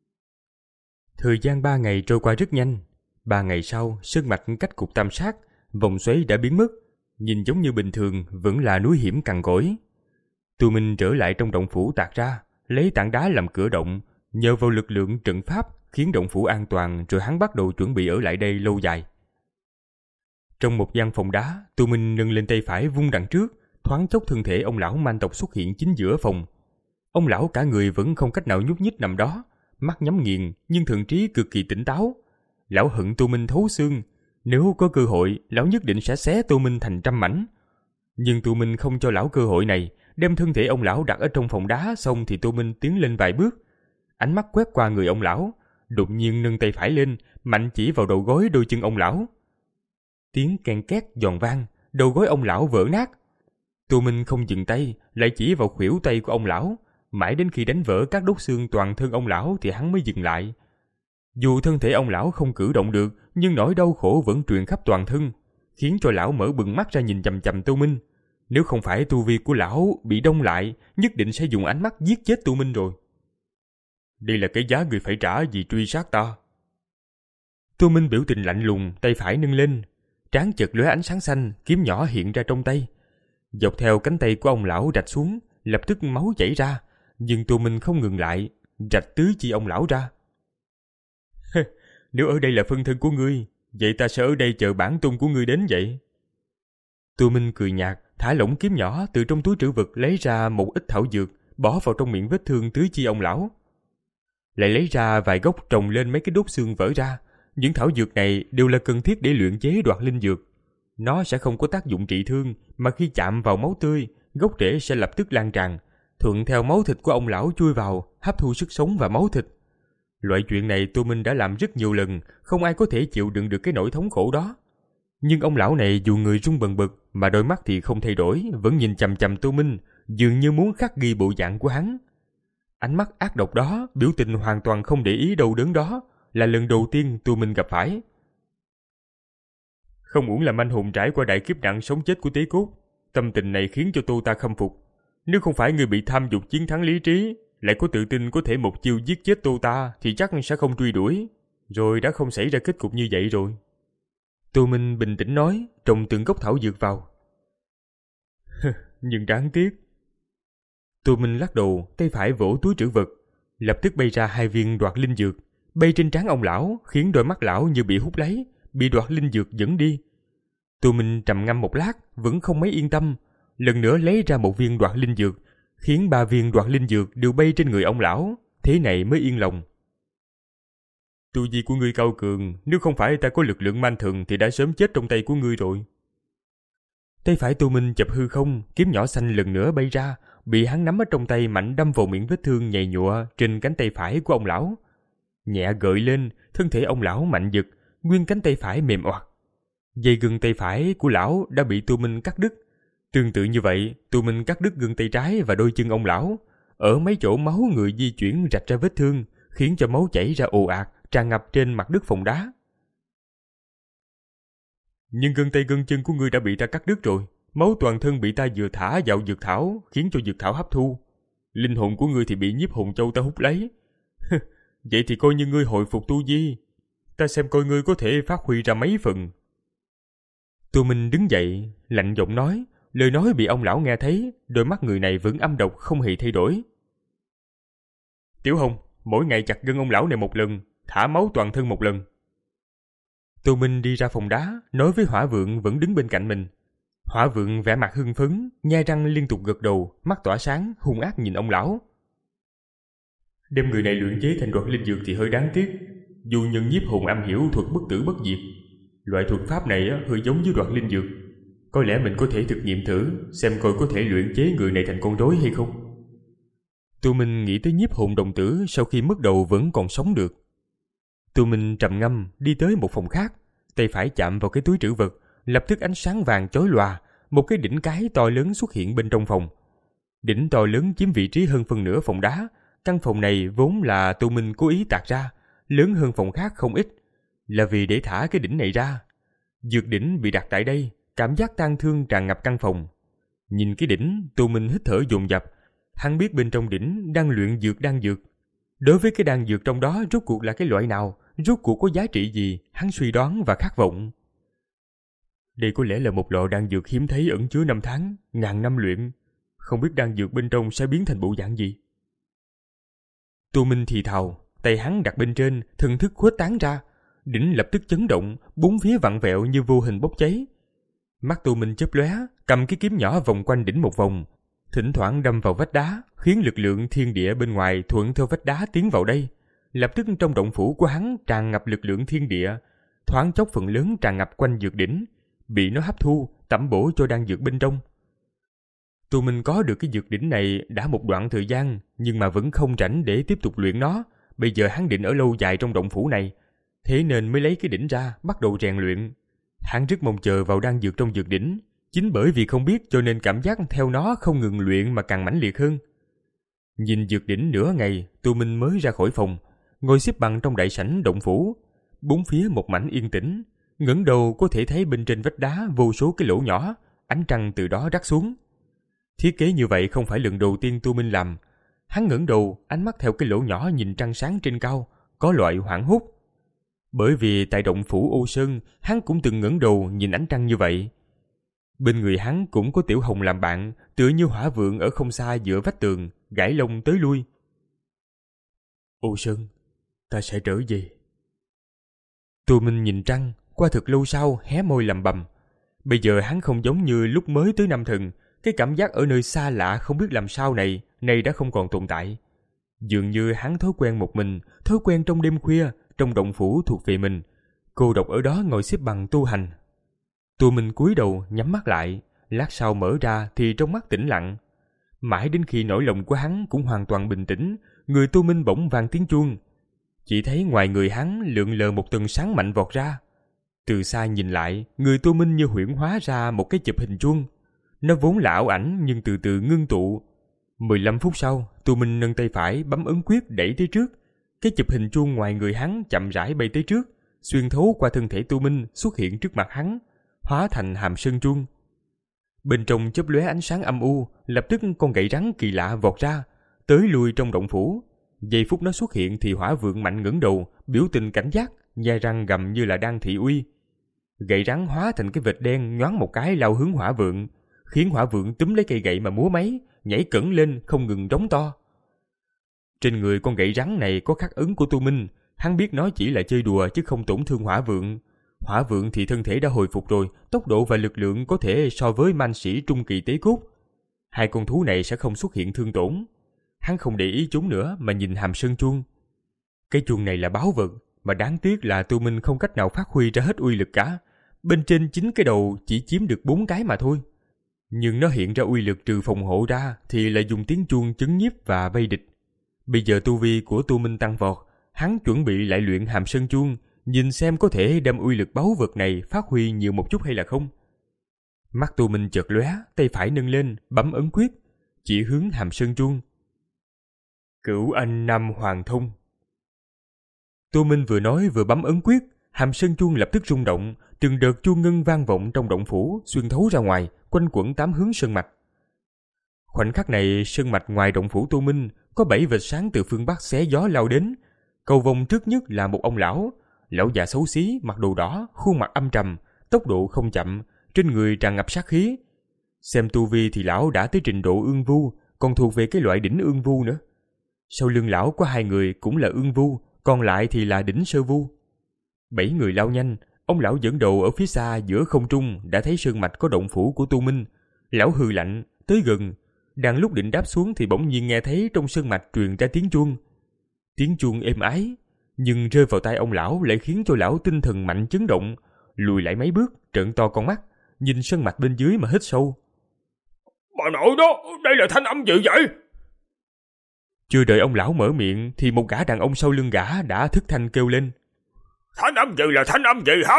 Thời gian ba ngày trôi qua rất nhanh. Ba ngày sau, sơn mạch cách cục tam sát, vòng xoáy đã biến mất. Nhìn giống như bình thường, vẫn là núi hiểm cằn cỗi. Tô Minh trở lại trong động phủ tạc ra, lấy tảng đá làm cửa động, nhờ vào lực lượng trận pháp khiến động phủ an toàn, rồi hắn bắt đầu chuẩn bị ở lại đây lâu dài. Trong một gian phòng đá, Tô Minh nâng lên tay phải vung đằng trước, thoáng chốc thân thể ông lão man tộc xuất hiện chính giữa phòng. Ông lão cả người vẫn không cách nào nhúc nhích nằm đó, mắt nhắm nghiền nhưng thần trí cực kỳ tỉnh táo. Lão hận Tô Minh thấu xương, nếu có cơ hội, lão nhất định sẽ xé Tô Minh thành trăm mảnh. Nhưng Tô Minh không cho lão cơ hội này, đem thân thể ông lão đặt ở trong phòng đá xong thì Tô Minh tiến lên vài bước. Ánh mắt quét qua người ông lão, đột nhiên nâng tay phải lên, mạnh chỉ vào đầu gối đôi chân ông lão. Tiếng ken két giòn vang, đầu gối ông lão vỡ nát. Tô Minh không dừng tay, lại chỉ vào khuỷu tay của ông lão, mãi đến khi đánh vỡ các đốt xương toàn thân ông lão thì hắn mới dừng lại. Dù thân thể ông lão không cử động được, nhưng nỗi đau khổ vẫn truyền khắp toàn thân, khiến cho lão mở bừng mắt ra nhìn chằm chằm Tô Minh. Nếu không phải tu vi của lão bị đông lại, nhất định sẽ dùng ánh mắt giết chết Tô Minh rồi. Đây là cái giá người phải trả vì truy sát ta. Tô Minh biểu tình lạnh lùng, tay phải nâng lên, trán chợt lóe ánh sáng xanh, kiếm nhỏ hiện ra trong tay. Dọc theo cánh tay của ông lão rạch xuống, lập tức máu chảy ra, nhưng Tô Minh không ngừng lại, rạch tứ chi ông lão ra. Nếu ở đây là phân thân của ngươi, vậy ta sẽ ở đây chờ bản tôn của ngươi đến vậy. Tô Minh cười nhạt, thả lỏng kiếm nhỏ từ trong túi trữ vật lấy ra một ít thảo dược, bỏ vào trong miệng vết thương tứ chi ông lão. Lại lấy ra vài gốc trồng lên mấy cái đốt xương vỡ ra. Những thảo dược này đều là cần thiết để luyện chế đoạt linh dược. Nó sẽ không có tác dụng trị thương, mà khi chạm vào máu tươi, gốc rễ sẽ lập tức lan tràn, thuận theo máu thịt của ông lão chui vào, hấp thu sức sống và máu thịt. Loại chuyện này Tô Minh đã làm rất nhiều lần, không ai có thể chịu đựng được cái nỗi thống khổ đó. Nhưng ông lão này dù người run bần bật, mà đôi mắt thì không thay đổi, vẫn nhìn chằm chằm Tô Minh, dường như muốn khắc ghi bộ dạng của hắn. Ánh mắt ác độc đó, biểu tình hoàn toàn không để ý đau đớn đó, là lần đầu tiên Tô Minh gặp phải. Không uổng làm anh hùng trải qua đại kiếp nạn sống chết của Tế Cốt, tâm tình này khiến cho Tô ta khâm phục. Nếu không phải người bị tham dục chiến thắng lý trí, lại có tự tin có thể một chiêu giết chết Tô ta, thì chắc sẽ không truy đuổi, rồi đã không xảy ra kết cục như vậy rồi. Tô Minh bình tĩnh nói, trồng từng gốc thảo dược vào. Nhưng đáng tiếc. Tô Minh lắc đầu, tay phải vỗ túi trữ vật, lập tức bay ra hai viên đoạt linh dược, bay trên trán ông lão, khiến đôi mắt lão như bị hút lấy, bị đoạt linh dược dẫn đi. Tô Minh trầm ngâm một lát, vẫn không mấy yên tâm, lần nữa lấy ra một viên đoạt linh dược, khiến ba viên đoạt linh dược đều bay trên người ông lão, thế này mới yên lòng. Tu vi của ngươi cao cường, nếu không phải ta có lực lượng man thần thì đã sớm chết trong tay của ngươi rồi. Tay phải Tô Minh chập hư không, kiếm nhỏ xanh lần nữa bay ra, bị hắn nắm ở trong tay mạnh đâm vào miệng vết thương nhầy nhụa trên cánh tay phải của ông lão. Nhẹ gợi lên, thân thể ông lão mạnh giật, nguyên cánh tay phải mềm oặt. Dây gân tay phải của lão đã bị Tô Minh cắt đứt. Tương tự như vậy, Tô Minh cắt đứt gân tay trái và đôi chân ông lão. Ở mấy chỗ máu người di chuyển rạch ra vết thương, khiến cho máu chảy ra ồ ạt, tràn ngập trên mặt đất phòng đá. Nhưng gân tay gân chân của ngươi đã bị ta cắt đứt rồi. Máu toàn thân bị ta vừa thả vào dược thảo, khiến cho dược thảo hấp thu. Linh hồn của ngươi thì bị nhiếp hồn châu ta hút lấy. Vậy thì coi như ngươi hồi phục tu vi. Ta xem coi ngươi có thể phát huy ra mấy phần. Tô Minh đứng dậy, lạnh giọng nói. Lời nói bị ông lão nghe thấy, đôi mắt người này vẫn âm độc không hề thay đổi. Tiểu Hồng, mỗi ngày chặt gân ông lão này một lần, thả máu toàn thân một lần. Tô Minh đi ra phòng đá, nói với Hỏa Vượng vẫn đứng bên cạnh mình. Hỏa Vượng vẻ mặt hưng phấn, nhe răng liên tục gật đầu, mắt tỏa sáng, hung ác nhìn ông lão. Đem người này luyện chế thành đoạt linh dược thì hơi đáng tiếc. Dù nhân nhiếp hồn am hiểu thuật bất tử bất diệt, loại thuật pháp này hơi giống với đoạt linh dược. Có lẽ mình có thể thực nghiệm thử, xem coi có thể luyện chế người này thành con rối hay không. Tô Minh nghĩ tới nhiếp hồn đồng tử sau khi mất đầu vẫn còn sống được. Tô Minh trầm ngâm đi tới một phòng khác, tay phải chạm vào cái túi trữ vật, lập tức ánh sáng vàng chói lòa, một cái đỉnh cái to lớn xuất hiện bên trong phòng. Đỉnh to lớn chiếm vị trí hơn phân nửa phòng đá. Căn phòng này vốn là Tô Minh cố ý tạc ra, lớn hơn phòng khác không ít. là vì để thả cái đỉnh này ra. Dược đỉnh bị đặt tại đây, cảm giác tang thương tràn ngập căn phòng. Nhìn cái đỉnh, Tô Minh hít thở dồn dập. Hắn biết bên trong đỉnh đang luyện dược đan dược. Đối với cái đan dược trong đó rốt cuộc là cái loại nào, rốt cuộc có giá trị gì, hắn suy đoán và khát vọng. Đây có lẽ là một lọ đan dược hiếm thấy ẩn chứa năm tháng, ngàn năm luyện. Không biết đan dược bên trong sẽ biến thành bộ dạng gì. Tô Minh thì thào, tay hắn đặt bên trên, thần thức khuếch tán ra. Đỉnh lập tức chấn động, bốn phía vặn vẹo như vô hình bốc cháy. Mắt Tô Minh chớp lóe, cầm cái kiếm nhỏ vòng quanh đỉnh một vòng, thỉnh thoảng đâm vào vách đá, khiến lực lượng thiên địa bên ngoài thuận theo vách đá tiến vào đây. Lập tức trong động phủ của hắn tràn ngập lực lượng thiên địa, thoáng chốc phần lớn tràn ngập quanh dược đỉnh, bị nó hấp thu, tẩm bổ cho đan dược bên trong. Tô Minh có được cái dược đỉnh này đã một đoạn thời gian, nhưng mà vẫn không rảnh để tiếp tục luyện nó. Bây giờ hắn định ở lâu dài trong động phủ này, thế nên mới lấy cái đỉnh ra, bắt đầu rèn luyện. Hắn rất mong chờ vào đan dược trong dược đỉnh, chính bởi vì không biết cho nên cảm giác theo nó không ngừng luyện mà càng mãnh liệt hơn. Nhìn dược đỉnh nửa ngày, Tô Minh mới ra khỏi phòng, ngồi xếp bằng trong đại sảnh động phủ. Bốn phía một mảnh yên tĩnh, ngẩng đầu có thể thấy bên trên vách đá vô số cái lỗ nhỏ, ánh trăng từ đó rắc xuống. Thiết kế như vậy không phải lần đầu tiên Tô Minh làm. Hắn ngẩng đầu, ánh mắt theo cái lỗ nhỏ nhìn trăng sáng trên cao, có loại hoảng hốt. Bởi vì tại động phủ Ô Sơn, hắn cũng từng ngẩng đầu nhìn ánh trăng như vậy. Bên người hắn cũng có Tiểu Hồng làm bạn, tựa như hỏa vượng ở không xa giữa vách tường, gãi lông tới lui. Ô Sơn, ta sẽ trở về. Tô Minh nhìn trăng, qua thật lâu sau hé môi lẩm bẩm. Bây giờ hắn không giống như lúc mới tới Nam Thần, cái cảm giác ở nơi xa lạ không biết làm sao này, này đã không còn tồn tại. Dường như hắn thói quen một mình, thói quen trong đêm khuya, trong động phủ thuộc về mình, cô độc ở đó ngồi xếp bằng tu hành. Tô Minh cúi đầu nhắm mắt lại, lát sau mở ra thì trong mắt tĩnh lặng. Mãi đến khi nỗi lòng của hắn cũng hoàn toàn bình tĩnh, người Tô Minh bỗng vang tiếng chuông. Chỉ thấy ngoài người hắn lượn lờ một tầng sáng mạnh vọt ra. Từ xa nhìn lại, người Tô Minh như huyễn hóa ra một cái chụp hình chuông. Nó vốn là ảo ảnh nhưng từ từ ngưng tụ. mười lăm phút sau, Tô Minh nâng tay phải bấm ấn quyết đẩy tới trước. Cái chụp hình chuông ngoài người hắn chậm rãi bay tới trước, xuyên thấu qua thân thể Tô Minh xuất hiện trước mặt hắn, hóa thành hàm sơn chuông. Bên trong chớp lóe ánh sáng âm u, lập tức con gậy rắn kỳ lạ vọt ra, tới lui trong động phủ. Giây phút nó xuất hiện thì hỏa vượng mạnh ngẩng đầu, biểu tình cảnh giác, nhai răng gầm như là đang thị uy. Gậy rắn hóa thành cái vệt đen nhoáng một cái lao hướng hỏa vượng, khiến hỏa vượng túm lấy cây gậy mà múa máy, nhảy cẫng lên không ngừng đống to. Trên người con gậy rắn này có khắc ấn của Tô Minh, hắn biết nó chỉ là chơi đùa chứ không tổn thương hỏa vượng. Hỏa vượng thì thân thể đã hồi phục rồi, tốc độ và lực lượng có thể so với man sĩ trung kỳ tế cốt. Hai con thú này sẽ không xuất hiện thương tổn. Hắn không để ý chúng nữa mà nhìn hàm sơn chuông. Cái chuông này là báu vật, mà đáng tiếc là Tô Minh không cách nào phát huy ra hết uy lực cả. Bên trên chín cái đầu chỉ chiếm được bốn cái mà thôi. Nhưng nó hiện ra uy lực trừ phòng hộ ra thì là dùng tiếng chuông chấn nhiếp và vây địch. Bây giờ tu vi của Tô Minh tăng vọt, hắn chuẩn bị lại luyện hàm sơn chuông, nhìn xem có thể đem uy lực báu vật này phát huy nhiều một chút hay là không. Mắt Tô Minh chợt lóe, tay phải nâng lên, bấm ấn quyết, chỉ hướng hàm sơn chuông. Cửu Anh Nam Hoàng Thông. Tô Minh vừa nói vừa bấm ấn quyết, hàm sơn chuông lập tức rung động, từng đợt chuông ngân vang vọng trong động phủ, xuyên thấu ra ngoài, quanh quẩn tám hướng sơn mạch. Khoảnh khắc này, sơn mạch ngoài động phủ Tô Minh có bảy vệt sáng từ phương bắc xé gió lao đến. Cầu vòng trước nhất là một ông lão, lão già xấu xí, mặc đồ đỏ, khuôn mặt âm trầm, tốc độ không chậm, trên người tràn ngập sát khí. Xem tu vi thì lão đã tới trình độ ương vu, còn thuộc về cái loại đỉnh ương vu nữa. Sau lưng lão có hai người cũng là ương vu, còn lại thì là đỉnh sơ vu. Bảy người lao nhanh, ông lão dẫn đầu ở phía xa giữa không trung đã thấy sơn mạch có động phủ của Tô Minh. Lão hừ lạnh, tới gần, đang lúc định đáp xuống thì bỗng nhiên nghe thấy trong sơn mạch truyền ra tiếng chuông. Tiếng chuông êm ái, nhưng rơi vào tai ông lão lại khiến cho lão tinh thần mạnh chấn động, lùi lại mấy bước, trợn to con mắt, nhìn sơn mạch bên dưới mà hít sâu. Bà nội đó, đây là thanh âm gì vậy? Chưa đợi ông lão mở miệng thì một gã đàn ông sau lưng gã đã thức thanh kêu lên. Thanh âm gì là thanh âm gì hả?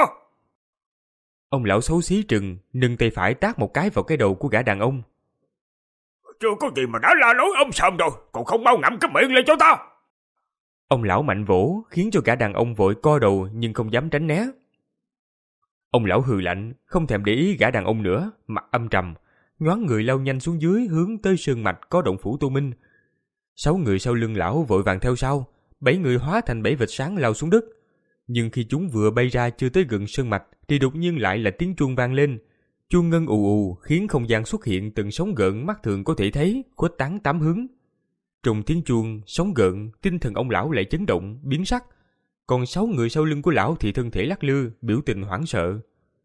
Ông lão xấu xí trừng, nâng tay phải tát một cái vào cái đầu của gã đàn ông. Chưa có gì mà đã la lối ông sầm rồi, còn không mau ngậm cái miệng lên cho ta. Ông lão mạnh vỗ khiến cho cả đàn ông vội co đầu nhưng không dám tránh né. Ông lão hừ lạnh, không thèm để ý gã đàn ông nữa, mặt âm trầm, nhoáng người lao nhanh xuống dưới hướng tới sơn mạch có động phủ Tô Minh. Sáu người sau lưng lão vội vàng theo sau, bảy người hóa thành bảy vệt sáng lao xuống đất. Nhưng khi chúng vừa bay ra chưa tới gần sơn mạch thì đột nhiên lại là tiếng chuông vang lên. Chuông ngân ù ù khiến không gian xuất hiện từng sóng gợn mắt thường có thể thấy, khuếch tán tám hướng. Trong tiếng chuông, sóng gợn, tinh thần ông lão lại chấn động, biến sắc. Còn sáu người sau lưng của lão thì thân thể lắc lư, biểu tình hoảng sợ.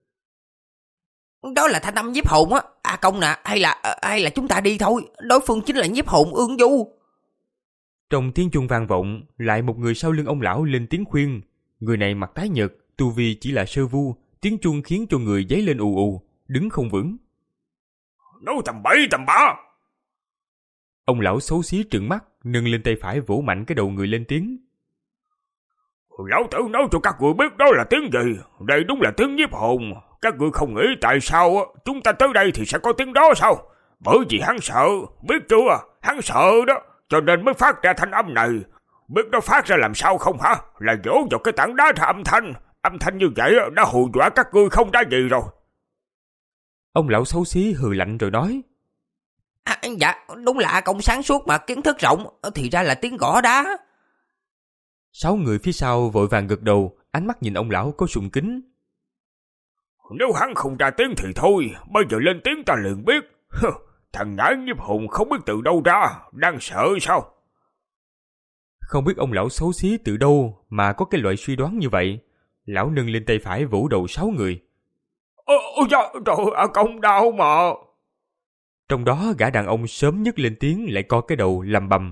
Đó là thanh âm nhiếp hồn á. À công nè, hay là hay là chúng ta đi thôi. Đối phương chính là nhiếp hồn Ương Du. Trong tiếng chuông vang vọng, lại một người sau lưng ông lão lên tiếng khuyên. Người này mặt tái nhợt, tu vi chỉ là sơ vu, tiếng chuông khiến cho người giấy lên ù ù, đứng không vững. Nói tầm bậy tầm bạ. Ông lão xấu xí trừng mắt, nâng lên tay phải vỗ mạnh cái đầu người lên tiếng. Lão tử nói cho các người biết đó là tiếng gì. Đây đúng là tiếng nhiếp hồn. Các người không nghĩ tại sao chúng ta tới đây thì sẽ có tiếng đó sao? Bởi vì hắn sợ, biết chưa? Hắn sợ đó, cho nên mới phát ra thanh âm này. Biết nó phát ra làm sao không hả? Là vỗ vào cái tảng đá ra âm thanh. Âm thanh như vậy đã hù dọa các ngươi không ra gì rồi. Ông lão xấu xí hừ lạnh rồi nói. À, dạ, đúng là công sáng suốt mà kiến thức rộng, thì ra là tiếng gõ đá. Sáu người phía sau vội vàng gật đầu, ánh mắt nhìn ông lão có sùng kính. Nếu hắn không ra tiếng thì thôi, bây giờ lên tiếng ta liền biết. Thằng nhãi nhiếp hồn không biết từ đâu ra, đang sợ sao? Không biết ông lão xấu xí từ đâu mà có cái loại suy đoán như vậy. Lão nâng lên tay phải vỗ đầu sáu người. Ôi da, trời ơi, công đau mà. Trong đó gã đàn ông sớm nhất lên tiếng lại co cái đầu lầm bầm.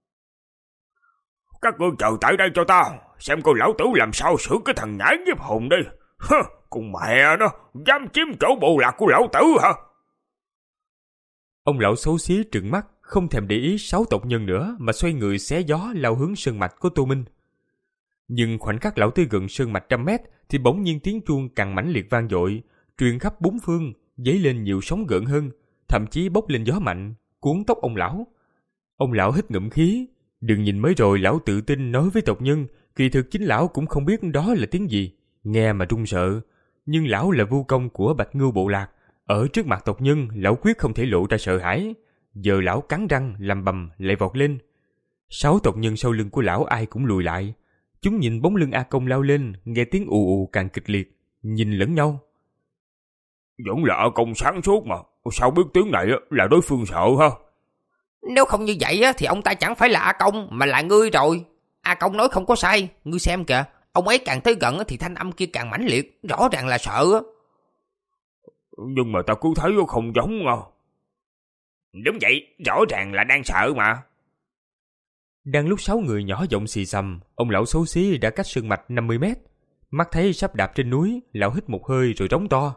Các ngươi chờ tại đây cho ta, xem coi lão tử làm sao xử cái thằng nhãi nhiếp hồn đi. Hơ, con mẹ nó, dám chiếm chỗ bộ lạc của lão tử hả? Ông lão xấu xí trừng mắt, không thèm để ý sáu tộc nhân nữa mà xoay người xé gió lao hướng sơn mạch của Tô Minh. Nhưng khoảnh khắc lão tới gần sơn mạch trăm mét thì bỗng nhiên tiếng chuông càng mãnh liệt vang dội, truyền khắp bốn phương, dấy lên nhiều sóng gợn hơn, thậm chí bốc lên gió mạnh, cuốn tóc ông lão. Ông lão hít ngụm khí, đừng nhìn mới rồi lão tự tin nói với tộc nhân, kỳ thực chính lão cũng không biết đó là tiếng gì, nghe mà run sợ. Nhưng lão là vu công của Bạch Ngưu bộ lạc, ở trước mặt tộc nhân lão quyết không thể lộ ra sợ hãi. Giờ lão cắn răng lầm bầm lại vọt lên. Sáu tộc nhân sau lưng của lão ai cũng lùi lại. Chúng nhìn bóng lưng A Công lao lên, nghe tiếng ù ù càng kịch liệt, nhìn lẫn nhau. Vẫn là A Công sáng suốt mà, sao biết tiếng này là đối phương sợ ha? Nếu không như vậy thì ông ta chẳng phải là A Công mà là ngươi rồi. A Công nói không có sai, ngươi xem kìa, ông ấy càng tới gần thì thanh âm kia càng mãnh liệt, rõ ràng là sợ. Nhưng mà ta cứ thấy không giống à. Đúng vậy, rõ ràng là đang sợ mà. Đang lúc sáu người nhỏ giọng xì xầm, ông lão xấu xí đã cách sơn mạch năm mươi mét. Mắt thấy sắp đạp trên núi, lão hít một hơi rồi rống to.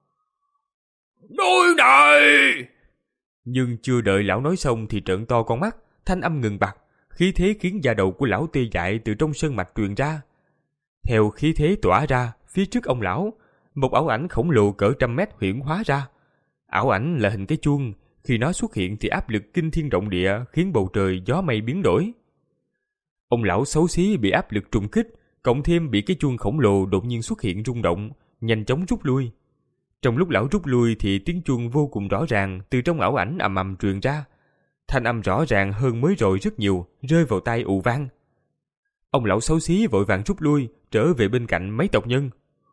Núi này! Nhưng chưa đợi lão nói xong thì trợn to con mắt, thanh âm ngừng bặt, khí thế khiến da đầu của lão tê dại từ trong sơn mạch truyền ra. Theo khí thế tỏa ra, phía trước ông lão, một ảo ảnh khổng lồ cỡ trăm mét huyễn hóa ra. Ảo ảnh là hình cái chuông, khi nó xuất hiện thì áp lực kinh thiên động địa khiến bầu trời gió mây biến đổi. Ông lão xấu xí bị áp lực trùng kích, cộng thêm bị cái chuông khổng lồ đột nhiên xuất hiện rung động, nhanh chóng rút lui. Trong lúc lão rút lui thì tiếng chuông vô cùng rõ ràng từ trong ảo ảnh ầm ầm truyền ra. Thanh âm rõ ràng hơn mới rồi rất nhiều, rơi vào tai ù vang. Ông lão xấu xí vội vàng rút lui, trở về bên cạnh mấy tộc nhân.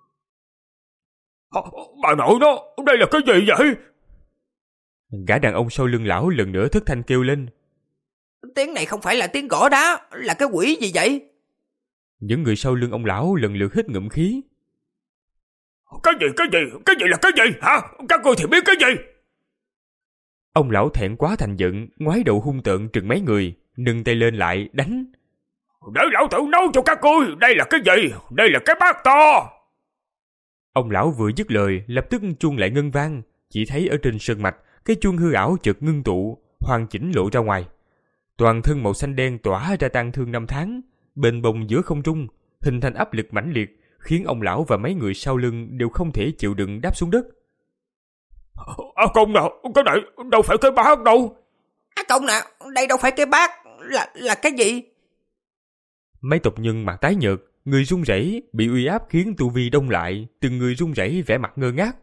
Bà nội nó, đây là cái gì vậy? Gã đàn ông sau lưng lão lần nữa thất thanh kêu lên. Tiếng này không phải là tiếng gõ đá, là cái quỷ gì vậy? Những người sau lưng ông lão lần lượt hít ngụm khí. Cái gì, cái gì, cái gì là cái gì hả? Các ngươi thì biết cái gì? Ông lão thẹn quá thành giận, ngoái đầu hung tợn trừng mấy người, nâng tay lên lại đánh. Để lão tử nói cho các ngươi, đây là cái gì? Đây là cái bát to. Ông lão vừa dứt lời, lập tức chuông lại ngân vang, chỉ thấy ở trên sơn mạch, cái chuông hư ảo chợt ngưng tụ, hoàn chỉnh lộ ra ngoài. Toàn thân màu xanh đen tỏa ra tang thương năm tháng, bềnh bồng giữa không trung, hình thành áp lực mãnh liệt, khiến ông lão và mấy người sau lưng đều không thể chịu đựng đáp xuống đất. À Công nào, cái này đâu phải cái bát đâu. À Công nào, đây đâu phải cái bát, là là cái gì? Mấy tộc nhân mặt tái nhợt, người run rẩy, bị uy áp khiến tu vi đông lại, từng người run rẩy vẻ mặt ngơ ngác.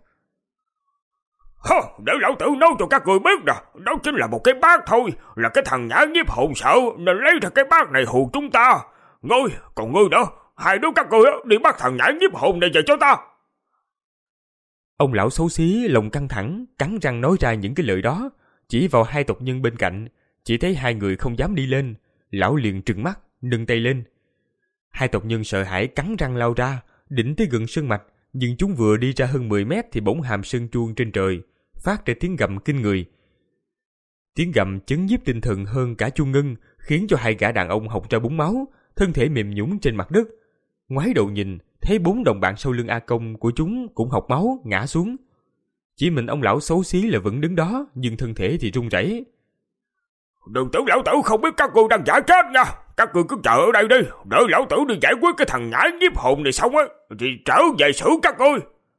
Hơ, để lão tử nói cho các người biết nè, đó chính là một cái bát thôi, là cái thằng nhã nhiếp hồn sợ nên lấy ra cái bát này hù chúng ta. Ngươi, còn ngươi nữa, hai đứa các ngươi đi bắt thằng nhã nhiếp hồn này về cho ta. Ông lão xấu xí lòng căng thẳng, cắn răng nói ra những cái lời đó, chỉ vào hai tộc nhân bên cạnh, chỉ thấy hai người không dám đi lên, lão liền trừng mắt, nâng tay lên. Hai tộc nhân sợ hãi cắn răng lao ra, định tới gần sơn mạch, nhưng chúng vừa đi ra hơn mười mét thì bỗng hàm sơn chuông trên trời phát ra tiếng gầm kinh người. Tiếng gầm chấn nhiếp tinh thần hơn cả chuông ngân, khiến cho hai gã đàn ông học ra búng máu, thân thể mềm nhũn trên mặt đất. Ngoái đầu nhìn, thấy bốn đồng bạn sau lưng A Công của chúng cũng học máu ngã xuống. Chỉ mình ông lão xấu xí là vẫn đứng đó, nhưng thân thể thì run rẩy. Đừng tưởng lão tử không biết các ngươi đang giả chết nha. Các ngươi cứ chờ ở đây đi, đợi lão tử đi giải quyết cái thằng nhãi nhiếp hồn này xong á, thì trở về xử các ngươi.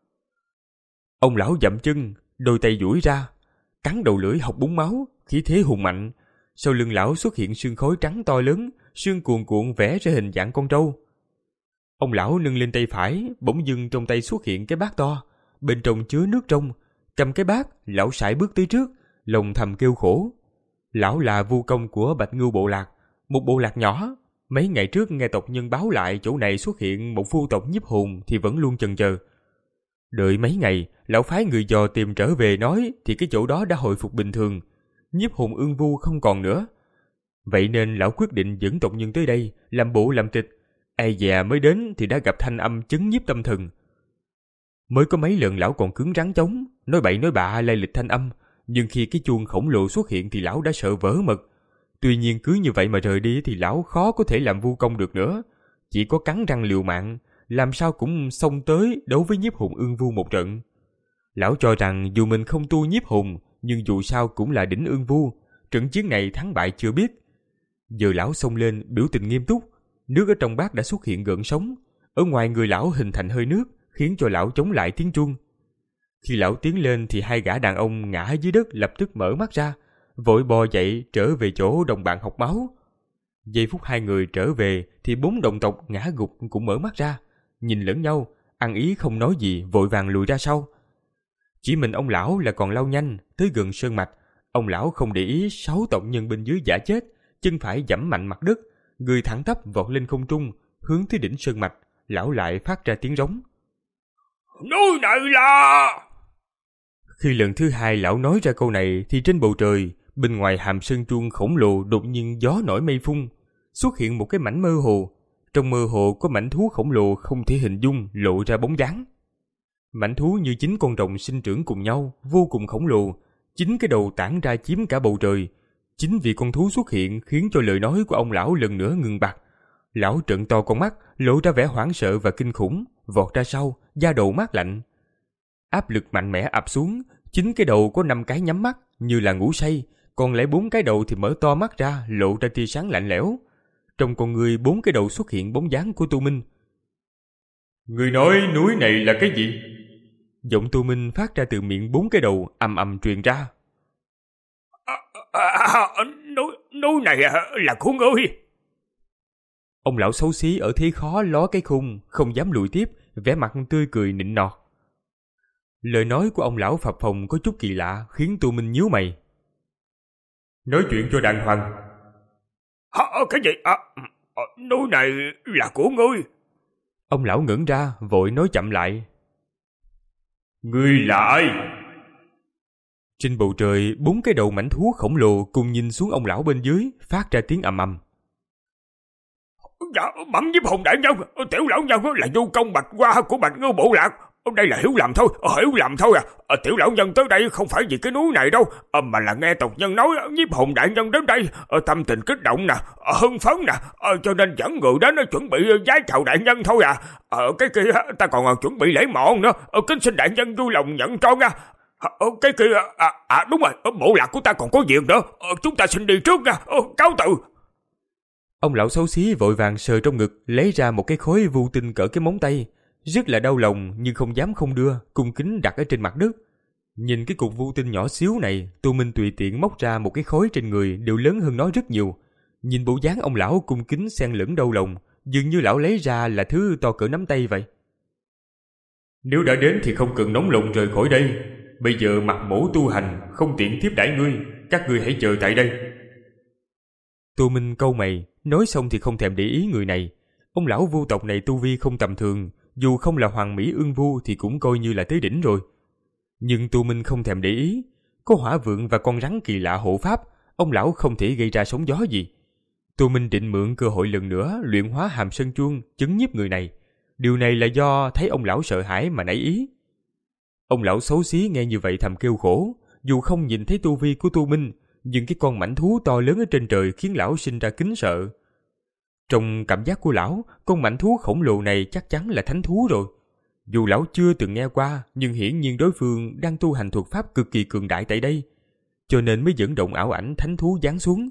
Ông lão dậm chân, đôi tay duỗi ra, cắn đầu lưỡi học búng máu, khí thế hùng mạnh. Sau lưng lão xuất hiện sương khói trắng to lớn, sương cuồn cuộn vẽ ra hình dạng con trâu. Ông lão nâng lên tay phải, bỗng dưng trong tay xuất hiện cái bát to, bên trong chứa nước trong. Cầm cái bát, lão sải bước tới trước, lòng thầm kêu khổ. Lão là vu công của Bạch Ngưu bộ lạc, một bộ lạc nhỏ. Mấy ngày trước nghe tộc nhân báo lại chỗ này xuất hiện một phu tộc nhiếp hồn thì vẫn luôn chần chờ. Đợi mấy ngày, lão phái người dò tìm trở về nói thì cái chỗ đó đã hồi phục bình thường, nhiếp hồn ương vu không còn nữa. Vậy nên lão quyết định dẫn tộc nhân tới đây làm bộ làm tịch. Ai dè mới đến thì đã gặp thanh âm chấn nhiếp tâm thần. Mới có mấy lần lão còn cứng rắn chống, nói bậy nói bạ lai lịch thanh âm, nhưng khi cái chuông khổng lồ xuất hiện thì lão đã sợ vỡ mật. Tuy nhiên cứ như vậy mà rời đi thì lão khó có thể làm vu công được nữa, chỉ có cắn răng liều mạng, làm sao cũng xông tới đấu với nhiếp hồn ương vu một trận. Lão cho rằng dù mình không tu nhiếp hồn, nhưng dù sao cũng là đỉnh ương vu, trận chiến này thắng bại chưa biết. Giờ lão xông lên biểu tình nghiêm túc, nước ở trong bát đã xuất hiện gợn sóng, ở ngoài người lão hình thành hơi nước, khiến cho lão chống lại tiếng chuông. Khi lão tiến lên thì hai gã đàn ông ngã dưới đất lập tức mở mắt ra, vội bò dậy trở về chỗ đồng bạn học máu. Giây phút hai người trở về thì bốn đồng tộc ngã gục cũng mở mắt ra, nhìn lẫn nhau, ăn ý không nói gì, vội vàng lùi ra sau. Chỉ mình ông lão là còn lao nhanh tới gần sơn mạch. Ông lão không để ý sáu tộc nhân bên dưới giả chết, chân phải giẫm mạnh mặt đất, người thẳng tắp vọt lên không trung, hướng tới đỉnh sơn mạch. Lão lại phát ra tiếng rống. Núi này là... Khi lần thứ hai lão nói ra câu này thì trên bầu trời, bên ngoài hàm sơn chuông khổng lồ đột nhiên gió nổi mây phun, xuất hiện một cái mảnh mơ hồ. Trong mơ hồ có mảnh thú khổng lồ không thể hình dung lộ ra bóng dáng. Mảnh thú như chín con rồng sinh trưởng cùng nhau, vô cùng khổng lồ, chín cái đầu tản ra chiếm cả bầu trời. Chính vì con thú xuất hiện khiến cho lời nói của ông lão lần nữa ngừng bặt. Lão trợn to con mắt, lộ ra vẻ hoảng sợ và kinh khủng, vọt ra sau, da đầu mát lạnh. Áp lực mạnh mẽ ập xuống, chín cái đầu có năm cái nhắm mắt như là ngủ say, còn lại bốn cái đầu thì mở to mắt ra, lộ ra tia sáng lạnh lẽo. Trong con người bốn cái đầu xuất hiện bóng dáng của Tu Minh. Người nói núi này là cái gì? Giọng Tu Minh phát ra từ miệng bốn cái đầu ầm ầm truyền ra. À, à, à, núi, núi này là của ngươi. Ông lão xấu xí ở thế khó ló cái khung, không dám lùi tiếp, vẻ mặt tươi cười nịnh nọt. Lời nói của ông lão phập phồng có chút kỳ lạ, khiến Tu Minh nhíu mày. Nói chuyện cho đàng hoàng. À, cái gì? À, núi này là của ngươi. Ông lão ngẩng ra, vội nói chậm lại. Ngươi là ai? Trên bầu trời, bốn cái đầu mảnh thú khổng lồ cùng nhìn xuống ông lão bên dưới, phát ra tiếng ầm ầm. Dạ, bẩm nhiếp hồn đại nhân, tiểu lão nhân là du công Bạch Hoa của Bạch Ngưu bộ lạc. Đây là hiểu lầm thôi, hiểu lầm thôi à. Tiểu lão nhân tới đây không phải vì cái núi này đâu, mà là nghe tộc nhân nói nhiếp hồn đại nhân đến đây, tâm tình kích động nè, hưng phấn nè, cho nên dẫn người đến chuẩn bị vái chào đại nhân thôi à. Cái kia ta còn chuẩn bị lễ mọn nữa, kính xin đại nhân vui lòng nhận cho nha. Cái kia à, à đúng rồi, bộ lạc của ta còn có việc nữa, chúng ta xin đi trước nha, cáo từ. Ông lão xấu xí vội vàng sờ trong ngực, lấy ra một cái khối vu tinh cỡ cái móng tay, rất là đau lòng nhưng không dám không đưa, cung kính đặt ở trên mặt đất. Nhìn cái cục vu tinh nhỏ xíu này, Tu Minh tùy tiện móc ra một cái khối trên người đều lớn hơn nó rất nhiều. Nhìn bộ dáng ông lão cung kính xen lẫn đau lòng, dường như lão lấy ra là thứ to cỡ nắm tay vậy. Nếu đã đến thì không cần nóng lòng rời khỏi đây. Bây giờ mặt mổ tu hành, không tiện tiếp đãi ngươi, các ngươi hãy chờ tại đây. Tô Minh cau mày, nói xong thì không thèm để ý người này. Ông lão vu tộc này tu vi không tầm thường, dù không là hoàng mỹ ương vu thì cũng coi như là tới đỉnh rồi. Nhưng Tô Minh không thèm để ý, có hỏa vượng và con rắn kỳ lạ hộ pháp, ông lão không thể gây ra sóng gió gì. Tô Minh định mượn cơ hội lần nữa luyện hóa hàm sơn chuông chấn nhiếp người này. Điều này là do thấy ông lão sợ hãi mà nảy ý. Ông lão xấu xí nghe như vậy thầm kêu khổ, dù không nhìn thấy tu vi của Tô Minh, nhưng cái con mãnh thú to lớn ở trên trời khiến lão sinh ra kính sợ. Trong cảm giác của lão, con mãnh thú khổng lồ này chắc chắn là thánh thú rồi. Dù lão chưa từng nghe qua, nhưng hiển nhiên đối phương đang tu hành thuật pháp cực kỳ cường đại tại đây, cho nên mới dẫn động ảo ảnh thánh thú giáng xuống.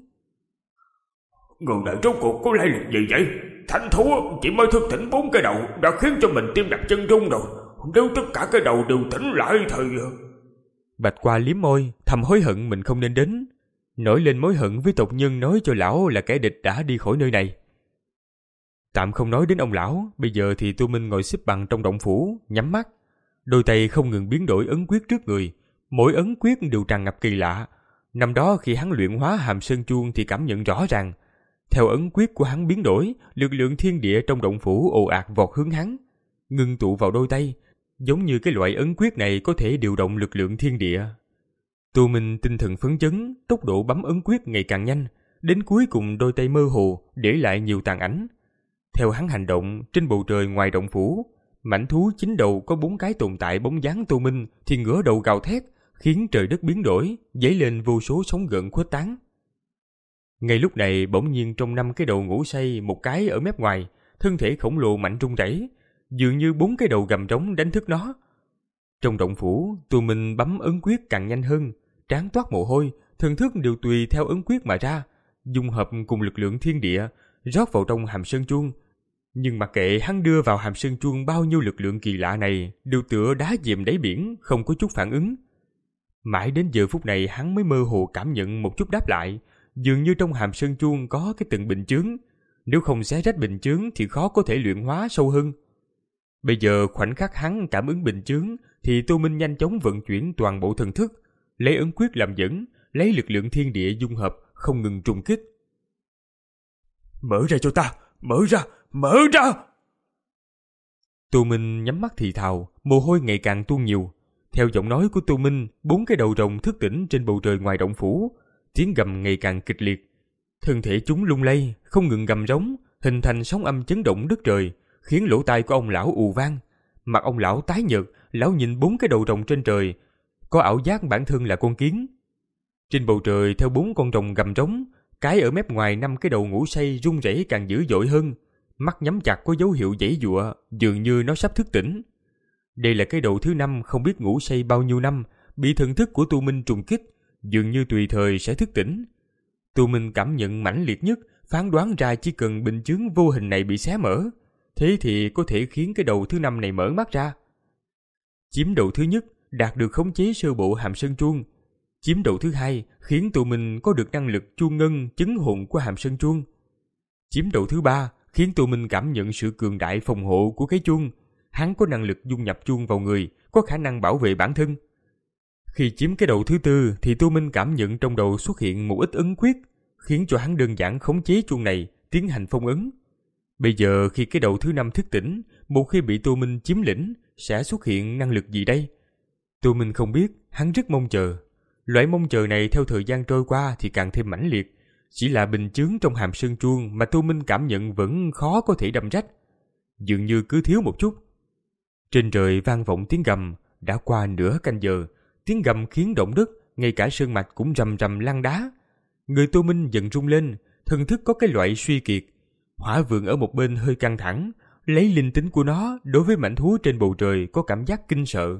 Người này rốt cuộc có lai lịch gì vậy? Thánh thú chỉ mới thức tỉnh bốn cái đầu đã khiến cho mình tim đập chân rung rồi. Nếu tất cả cái đầu đều tỉnh lại thì... Bạch Qua liếm môi, thầm hối hận mình không nên đến. Nổi lên mối hận với tộc nhân nói cho lão là kẻ địch đã đi khỏi nơi này. Tạm không nói đến ông lão, bây giờ thì Tô Minh ngồi xếp bằng trong động phủ, nhắm mắt. Đôi tay không ngừng biến đổi ấn quyết trước người. Mỗi ấn quyết đều tràn ngập kỳ lạ. Năm đó khi hắn luyện hóa hàm sơn chuông thì cảm nhận rõ ràng. Theo ấn quyết của hắn biến đổi, lực lượng thiên địa trong động phủ ồ ạt vọt hướng hắn, ngưng tụ vào đôi tay, giống như cái loại ấn quyết này có thể điều động lực lượng thiên địa. Tô Minh tinh thần phấn chấn, tốc độ bấm ấn quyết ngày càng nhanh, đến cuối cùng đôi tay mơ hồ, để lại nhiều tàn ảnh. Theo hắn hành động, trên bầu trời ngoài động phủ, mãnh thú chín đầu có bốn cái tồn tại bóng dáng Tô Minh thì ngửa đầu gào thét, khiến trời đất biến đổi, dấy lên vô số sóng gợn khuếch tán. Ngay lúc này bỗng nhiên trong năm cái đầu ngủ say, một cái ở mép ngoài, thân thể khổng lồ mạnh rung rẩy, dường như bốn cái đầu gầm trống đánh thức nó. Trong động phủ, Tô Minh bấm ấn quyết càng nhanh hơn, trán toát mồ hôi, thần thức đều tùy theo ấn quyết mà ra, dung hợp cùng lực lượng thiên địa, rót vào trong hàm sơn chuông. Nhưng mặc kệ hắn đưa vào hàm sơn chuông bao nhiêu lực lượng kỳ lạ này, đều tựa đá chìm đáy biển, không có chút phản ứng. Mãi đến giờ phút này hắn mới mơ hồ cảm nhận một chút đáp lại, dường như trong hàm sơn chuông có cái từng bình chướng, nếu không xé rách bình chướng thì khó có thể luyện hóa sâu hơn. Bây giờ khoảnh khắc hắn cảm ứng bình chướng thì Tô Minh nhanh chóng vận chuyển toàn bộ thần thức, lấy ấn quyết làm dẫn, lấy lực lượng thiên địa dung hợp, không ngừng trùng kích. Mở ra cho ta, mở ra, mở ra! Tô Minh nhắm mắt thì thào, mồ hôi ngày càng tuôn nhiều. Theo giọng nói của Tô Minh, bốn cái đầu rồng thức tỉnh trên bầu trời ngoài động phủ, tiếng gầm ngày càng kịch liệt. Thân thể chúng lung lay, không ngừng gầm rống, hình thành sóng âm chấn động đất trời, khiến lỗ tai của ông lão ù vang. Mặt ông lão tái nhợt, lão nhìn bốn cái đầu rồng trên trời, có ảo giác bản thân là con kiến. Trên bầu trời theo bốn con rồng gầm rống, cái ở mép ngoài năm cái đầu ngủ say rung rẩy càng dữ dội hơn, mắt nhắm chặt có dấu hiệu giãy giụa, dường như nó sắp thức tỉnh. Đây là cái đầu thứ năm không biết ngủ say bao nhiêu năm, bị thần thức của Tô Minh trùng kích, dường như tùy thời sẽ thức tỉnh. Tô Minh cảm nhận mãnh liệt nhất, phán đoán ra chỉ cần bình chướng vô hình này bị xé mở, thế thì có thể khiến cái đầu thứ năm này mở mắt ra. Chiếm đầu thứ nhất đạt được khống chế sơ bộ hàm sơn chuông. Chiếm đầu thứ hai khiến Tô Minh có được năng lực chuông ngân chấn hồn của hàm sơn chuông. Chiếm đầu thứ ba khiến Tô Minh cảm nhận sự cường đại phòng hộ của cái chuông. Hắn có năng lực dung nhập chuông vào người, có khả năng bảo vệ bản thân. Khi chiếm cái đầu thứ tư thì Tô Minh cảm nhận trong đầu xuất hiện một ít ấn quyết, khiến cho hắn đơn giản khống chế chuông này, tiến hành phong ấn. Bây giờ khi cái đầu thứ năm thức tỉnh, một khi bị Tô Minh chiếm lĩnh, sẽ xuất hiện năng lực gì đây? Tô Minh không biết, hắn rất mong chờ. Loại mong chờ này theo thời gian trôi qua thì càng thêm mãnh liệt. Chỉ là bình chướng trong hàm sơn chuông mà Tô Minh cảm nhận vẫn khó có thể đâm rách. Dường như cứ thiếu một chút. Trên trời vang vọng tiếng gầm, đã qua nửa canh giờ. Tiếng gầm khiến động đất, ngay cả sơn mạch cũng rầm rầm lăn đá. Người Tô Minh dần rung lên, thần thức có cái loại suy kiệt. Hỏa vượng ở một bên hơi căng thẳng, lấy linh tính của nó đối với mãnh thú trên bầu trời có cảm giác kinh sợ.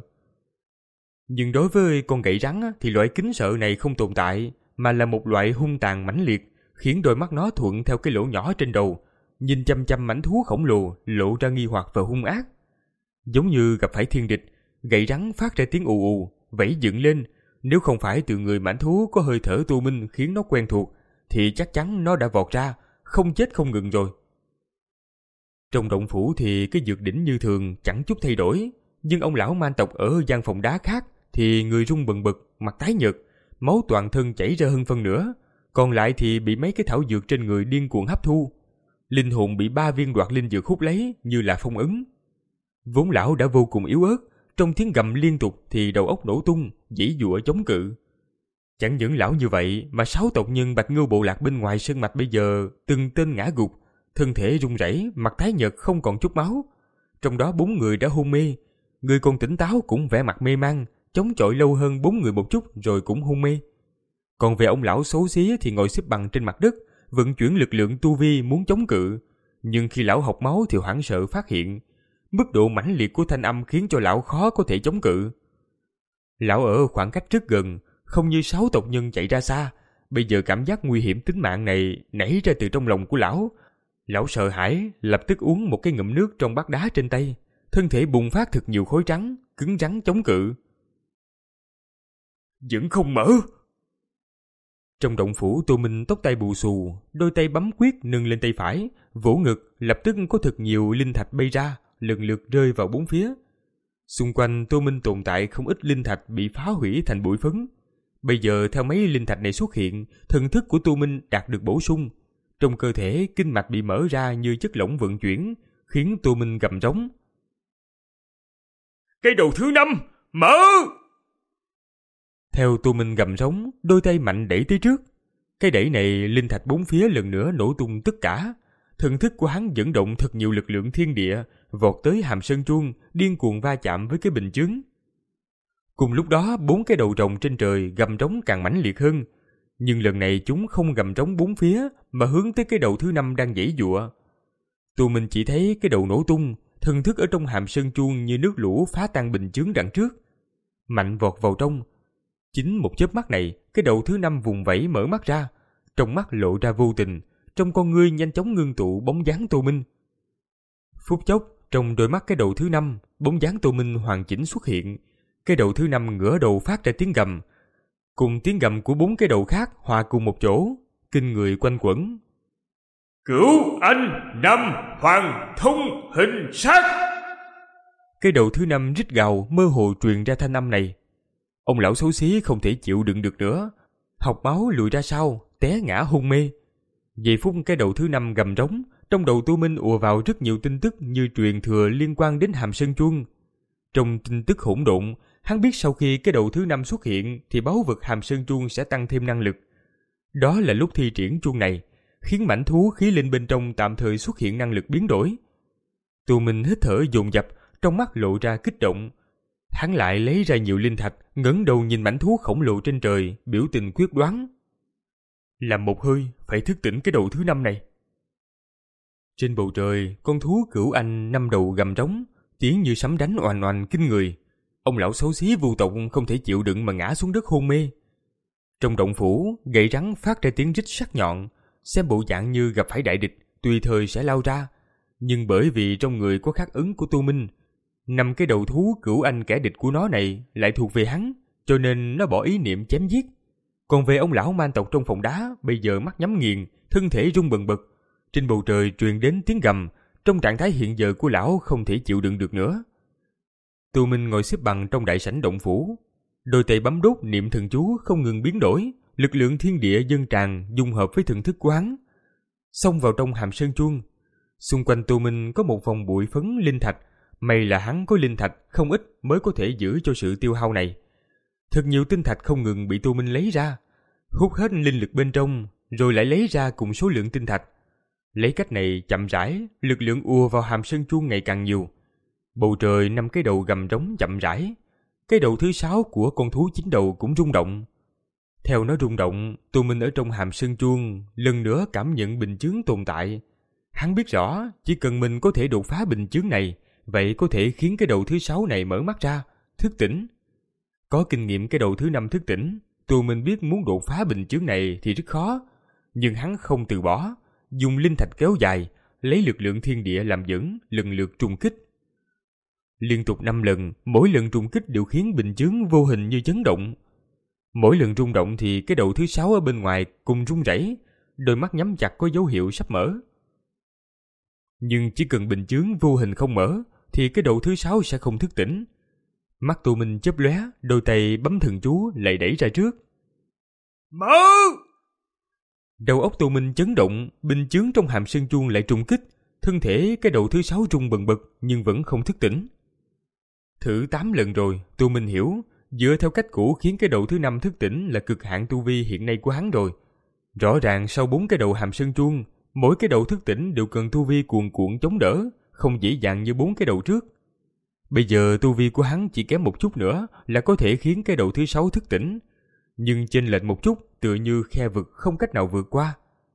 Nhưng đối với con gậy rắn thì loại kính sợ này không tồn tại, mà là một loại hung tàn mãnh liệt, khiến đôi mắt nó thuận theo cái lỗ nhỏ trên đầu, nhìn chăm chăm mãnh thú khổng lồ, lộ ra nghi hoặc và hung ác. Giống như gặp phải thiên địch, gậy rắn phát ra tiếng ù ù, vẫy dựng lên. Nếu không phải từ người mãnh thú có hơi thở Tô Minh khiến nó quen thuộc, thì chắc chắn nó đã vọt ra, không chết không ngừng rồi. Trong động phủ thì cái dược đỉnh như thường chẳng chút thay đổi, nhưng ông lão man tộc ở gian phòng đá khác thì người run bần bật, mặt tái nhợt, máu toàn thân chảy ra hơn phân nửa, còn lại thì bị mấy cái thảo dược trên người điên cuồng hấp thu. Linh hồn bị ba viên đoạt linh dược hút lấy như là phong ấn. Vốn lão đã vô cùng yếu ớt, trong tiếng gầm liên tục thì đầu óc nổ tung, giãy giụa chống cự. Chẳng những lão như vậy mà sáu tộc nhân Bạch Ngưu bộ lạc bên ngoài sơn mạch bây giờ từng tên ngã gục, thân thể run rẩy, mặt tái nhợt không còn chút máu. Trong đó bốn người đã hôn mê, người còn tỉnh táo cũng vẻ mặt mê man, chống chọi lâu hơn bốn người một chút rồi cũng hôn mê. Còn về ông lão xấu xí thì ngồi xếp bằng trên mặt đất, vận chuyển lực lượng tu vi muốn chống cự, nhưng khi lão học máu thì hoảng sợ phát hiện mức độ mãnh liệt của thanh âm khiến cho lão khó có thể chống cự. Lão ở khoảng cách rất gần, không như sáu tộc nhân chạy ra xa. Bây giờ cảm giác nguy hiểm tính mạng này nảy ra từ trong lòng của lão. Lão sợ hãi, lập tức uống một cái ngụm nước trong bát đá trên tay, thân thể bùng phát thật nhiều khối trắng, cứng rắn chống cự. Vẫn không mở. Trong động phủ, Tô Minh tóc tai bù xù, đôi tay bấm quyết nâng lên tay phải, vỗ ngực, lập tức có thật nhiều linh thạch bay ra, lần lượt rơi vào bốn phía. Xung quanh Tô Minh tồn tại không ít linh thạch bị phá hủy thành bụi phấn. Bây giờ theo mấy linh thạch này xuất hiện, thần thức của Tô Minh đạt được bổ sung. Trong cơ thể, kinh mạch bị mở ra như chất lỏng vận chuyển, khiến Tô Minh gầm rống. Cây đầu thứ năm, mở! Theo Tô Minh gầm rống, đôi tay mạnh đẩy tới trước. Cái đẩy này, linh thạch bốn phía lần nữa nổ tung tất cả. Thần thức của hắn dẫn động thật nhiều lực lượng thiên địa, vọt tới hàm sơn chuông, điên cuồng va chạm với cái bình chướng. Cùng lúc đó, bốn cái đầu rồng trên trời gầm rống càng mãnh liệt hơn. Nhưng lần này chúng không gầm rống bốn phía, mà hướng tới cái đầu thứ năm đang giãy giụa. Tô Minh chỉ thấy cái đầu nổ tung, thần thức ở trong hàm sơn chuông như nước lũ phá tan bình chướng đằng trước. Mạnh vọt vào trong. Chính một chớp mắt này, cái đầu thứ năm vùng vẫy mở mắt ra, trong mắt lộ ra vô tình, trong con ngươi nhanh chóng ngưng tụ bóng dáng Tô Minh. Phút chốc, trong đôi mắt cái đầu thứ năm, bóng dáng Tô Minh hoàn chỉnh xuất hiện. Cái đầu thứ năm ngửa đầu phát ra tiếng gầm, cùng tiếng gầm của bốn cái đầu khác hòa cùng một chỗ, kinh người quanh quẩn. Cửu anh năm hoàng thông hình sát! Cái đầu thứ năm rít gào mơ hồ truyền ra thanh âm này. Ông lão xấu xí không thể chịu đựng được nữa, học máu lùi ra sau, té ngã hôn mê. Giây phút cái đầu thứ năm gầm rống, trong đầu Tô Minh ùa vào rất nhiều tin tức như truyền thừa liên quan đến hàm sơn chuông. Trong tin tức hỗn độn, hắn biết sau khi cái đầu thứ năm xuất hiện thì báu vật hàm sơn chuông sẽ tăng thêm năng lực. Đó là lúc thi triển chuông này, khiến mãnh thú khí linh bên trong tạm thời xuất hiện năng lực biến đổi. Tô Minh hít thở dồn dập, trong mắt lộ ra kích động. Hắn lại lấy ra nhiều linh thạch, ngẩng đầu nhìn mãnh thú khổng lồ trên trời, biểu tình quyết đoán. Làm một hơi, phải thức tỉnh cái đầu thứ năm này. Trên bầu trời, con thú cửu anh năm đầu gầm rống, tiếng như sấm đánh oành oành kinh người. Ông lão xấu xí vô tộc không thể chịu đựng mà ngã xuống đất hôn mê. Trong động phủ, gậy rắn phát ra tiếng rít sắc nhọn, xem bộ dạng như gặp phải đại địch, tùy thời sẽ lao ra. Nhưng bởi vì trong người có khắc ấn của Tô Minh, năm cái đầu thú cửu anh kẻ địch của nó này lại thuộc về hắn, cho nên nó bỏ ý niệm chém giết. Còn về ông lão man tộc trong phòng đá, bây giờ mắt nhắm nghiền, thân thể rung bần bật. Trên bầu trời truyền đến tiếng gầm, trong trạng thái hiện giờ của lão không thể chịu đựng được nữa. Tô Minh ngồi xếp bằng trong đại sảnh động phủ, đôi tay bấm đốt niệm thần chú không ngừng biến đổi, lực lượng thiên địa dâng tràn dung hợp với thần thức của hắn, xông vào trong hàm sơn chuông. Xung quanh Tô Minh có một vòng bụi phấn linh thạch, may là hắn có linh thạch không ít mới có thể giữ cho sự tiêu hao này. Thật nhiều tinh thạch không ngừng bị Tô Minh lấy ra, hút hết linh lực bên trong, rồi lại lấy ra cùng số lượng tinh thạch. Lấy cách này chậm rãi, lực lượng ùa vào hàm sơn chuông ngày càng nhiều. Bầu trời năm cái đầu gầm rống chậm rãi, cái đầu thứ sáu của con thú chín đầu cũng rung động. Theo nó rung động, Tô Minh ở trong hàm sơn chuông lần nữa cảm nhận bình chướng tồn tại. Hắn biết rõ, chỉ cần mình có thể đột phá bình chướng này, vậy có thể khiến cái đầu thứ sáu này mở mắt ra, thức tỉnh. Có kinh nghiệm cái đầu thứ năm thức tỉnh, Tô Minh biết muốn đột phá bình chướng này thì rất khó, nhưng hắn không từ bỏ, dùng linh thạch kéo dài, lấy lực lượng thiên địa làm dẫn, lần lượt trùng kích. Liên tục năm lần, mỗi lần trùng kích đều khiến bình chướng vô hình như chấn động. Mỗi lần rung động thì cái đầu thứ sáu ở bên ngoài cùng rung rẩy, đôi mắt nhắm chặt có dấu hiệu sắp mở. Nhưng chỉ cần bình chướng vô hình không mở thì cái đầu thứ sáu sẽ không thức tỉnh. Mắt Tô Minh chớp lóe, đôi tay bấm thần chú lại đẩy ra trước. Mở! Đầu óc Tô Minh chấn động, bình chướng trong hàm sơn chuông lại trùng kích, thân thể cái đầu thứ sáu rung bần bật nhưng vẫn không thức tỉnh. Thử tám lần rồi, Tô Minh hiểu, dựa theo cách cũ khiến cái đầu thứ năm thức tỉnh là cực hạn tu vi hiện nay của hắn rồi. Rõ ràng sau bốn cái đầu hàm sơn chuông, mỗi cái đầu thức tỉnh đều cần tu vi cuồn cuộn chống đỡ, không dễ dàng như bốn cái đầu trước. Bây giờ tu vi của hắn chỉ kém một chút nữa là có thể khiến cái đầu thứ sáu thức tỉnh, nhưng chênh lệch một chút tựa như khe vực không cách nào vượt qua.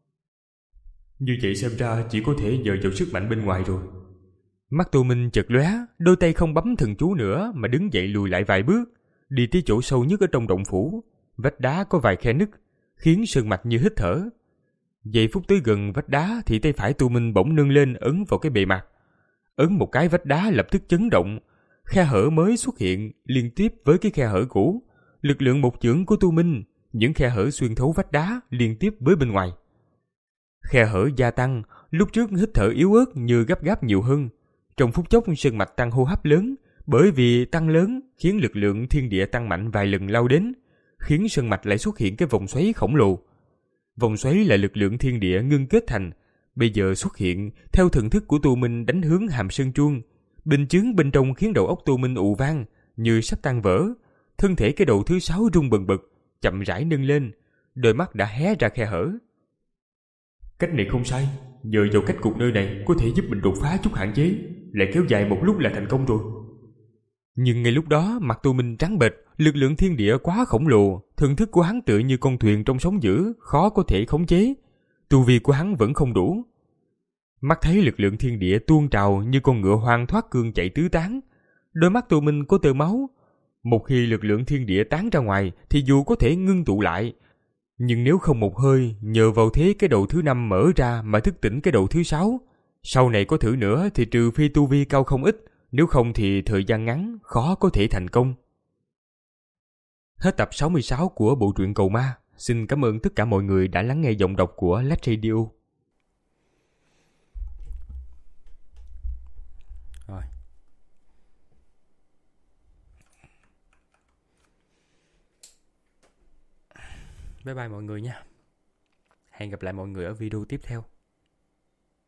Như vậy xem ra chỉ có thể nhờ vào sức mạnh bên ngoài rồi. Mắt Tô Minh chợt lóe, đôi tay không bấm thần chú nữa mà đứng dậy lùi lại vài bước, đi tới chỗ sâu nhất ở trong động phủ. Vách đá có vài khe nứt, khiến sơn mạch như hít thở. Giây phút tới gần vách đá thì tay phải Tô Minh bỗng nâng lên ấn vào cái bề mặt. Ấn một cái vách đá lập tức chấn động, khe hở mới xuất hiện liên tiếp với cái khe hở cũ. Lực lượng một chưởng của Tô Minh, những khe hở xuyên thấu vách đá liên tiếp với bên ngoài. Khe hở gia tăng, lúc trước hít thở yếu ớt như gấp gáp nhiều hơn. Trong phút chốc sơn mạch tăng hô hấp lớn, bởi vì tăng lớn khiến lực lượng thiên địa tăng mạnh vài lần lao đến, khiến sơn mạch lại xuất hiện cái vòng xoáy khổng lồ. Vòng xoáy là lực lượng thiên địa ngưng kết thành, bây giờ xuất hiện theo thần thức của Tô Minh đánh hướng hàm sơn chuông. Bình chướng bên trong khiến đầu óc Tô Minh ù vang, như sắp tan vỡ. Thân thể cái đầu thứ sáu rung bần bật, chậm rãi nâng lên, đôi mắt đã hé ra khe hở. Cách này không sai, nhờ vào cách cục nơi này có thể giúp mình đột phá chút hạn chế, lại kéo dài một lúc là thành công rồi. Nhưng ngay lúc đó mặt Tô Minh trắng bệch, lực lượng thiên địa quá khổng lồ, thần thức của hắn tựa như con thuyền trong sóng dữ, khó có thể khống chế. Tu vi của hắn vẫn không đủ. Mắt thấy lực lượng thiên địa tuôn trào như con ngựa hoang thoát cương chạy tứ tán, đôi mắt Tô Minh có tơ máu. Một khi lực lượng thiên địa tán ra ngoài thì dù có thể ngưng tụ lại, nhưng nếu không một hơi nhờ vào thế cái đầu thứ năm mở ra mà thức tỉnh cái đầu thứ sáu, sau này có thử nữa thì trừ phi tu vi cao không ít, nếu không thì thời gian ngắn khó có thể thành công. Hết tập sáu mươi sáu của bộ truyện Cầu Ma. Xin cảm ơn tất cả mọi người đã lắng nghe giọng đọc của Lách Radio. Rồi. Bye bye mọi người nha. Hẹn gặp lại mọi người ở video tiếp theo.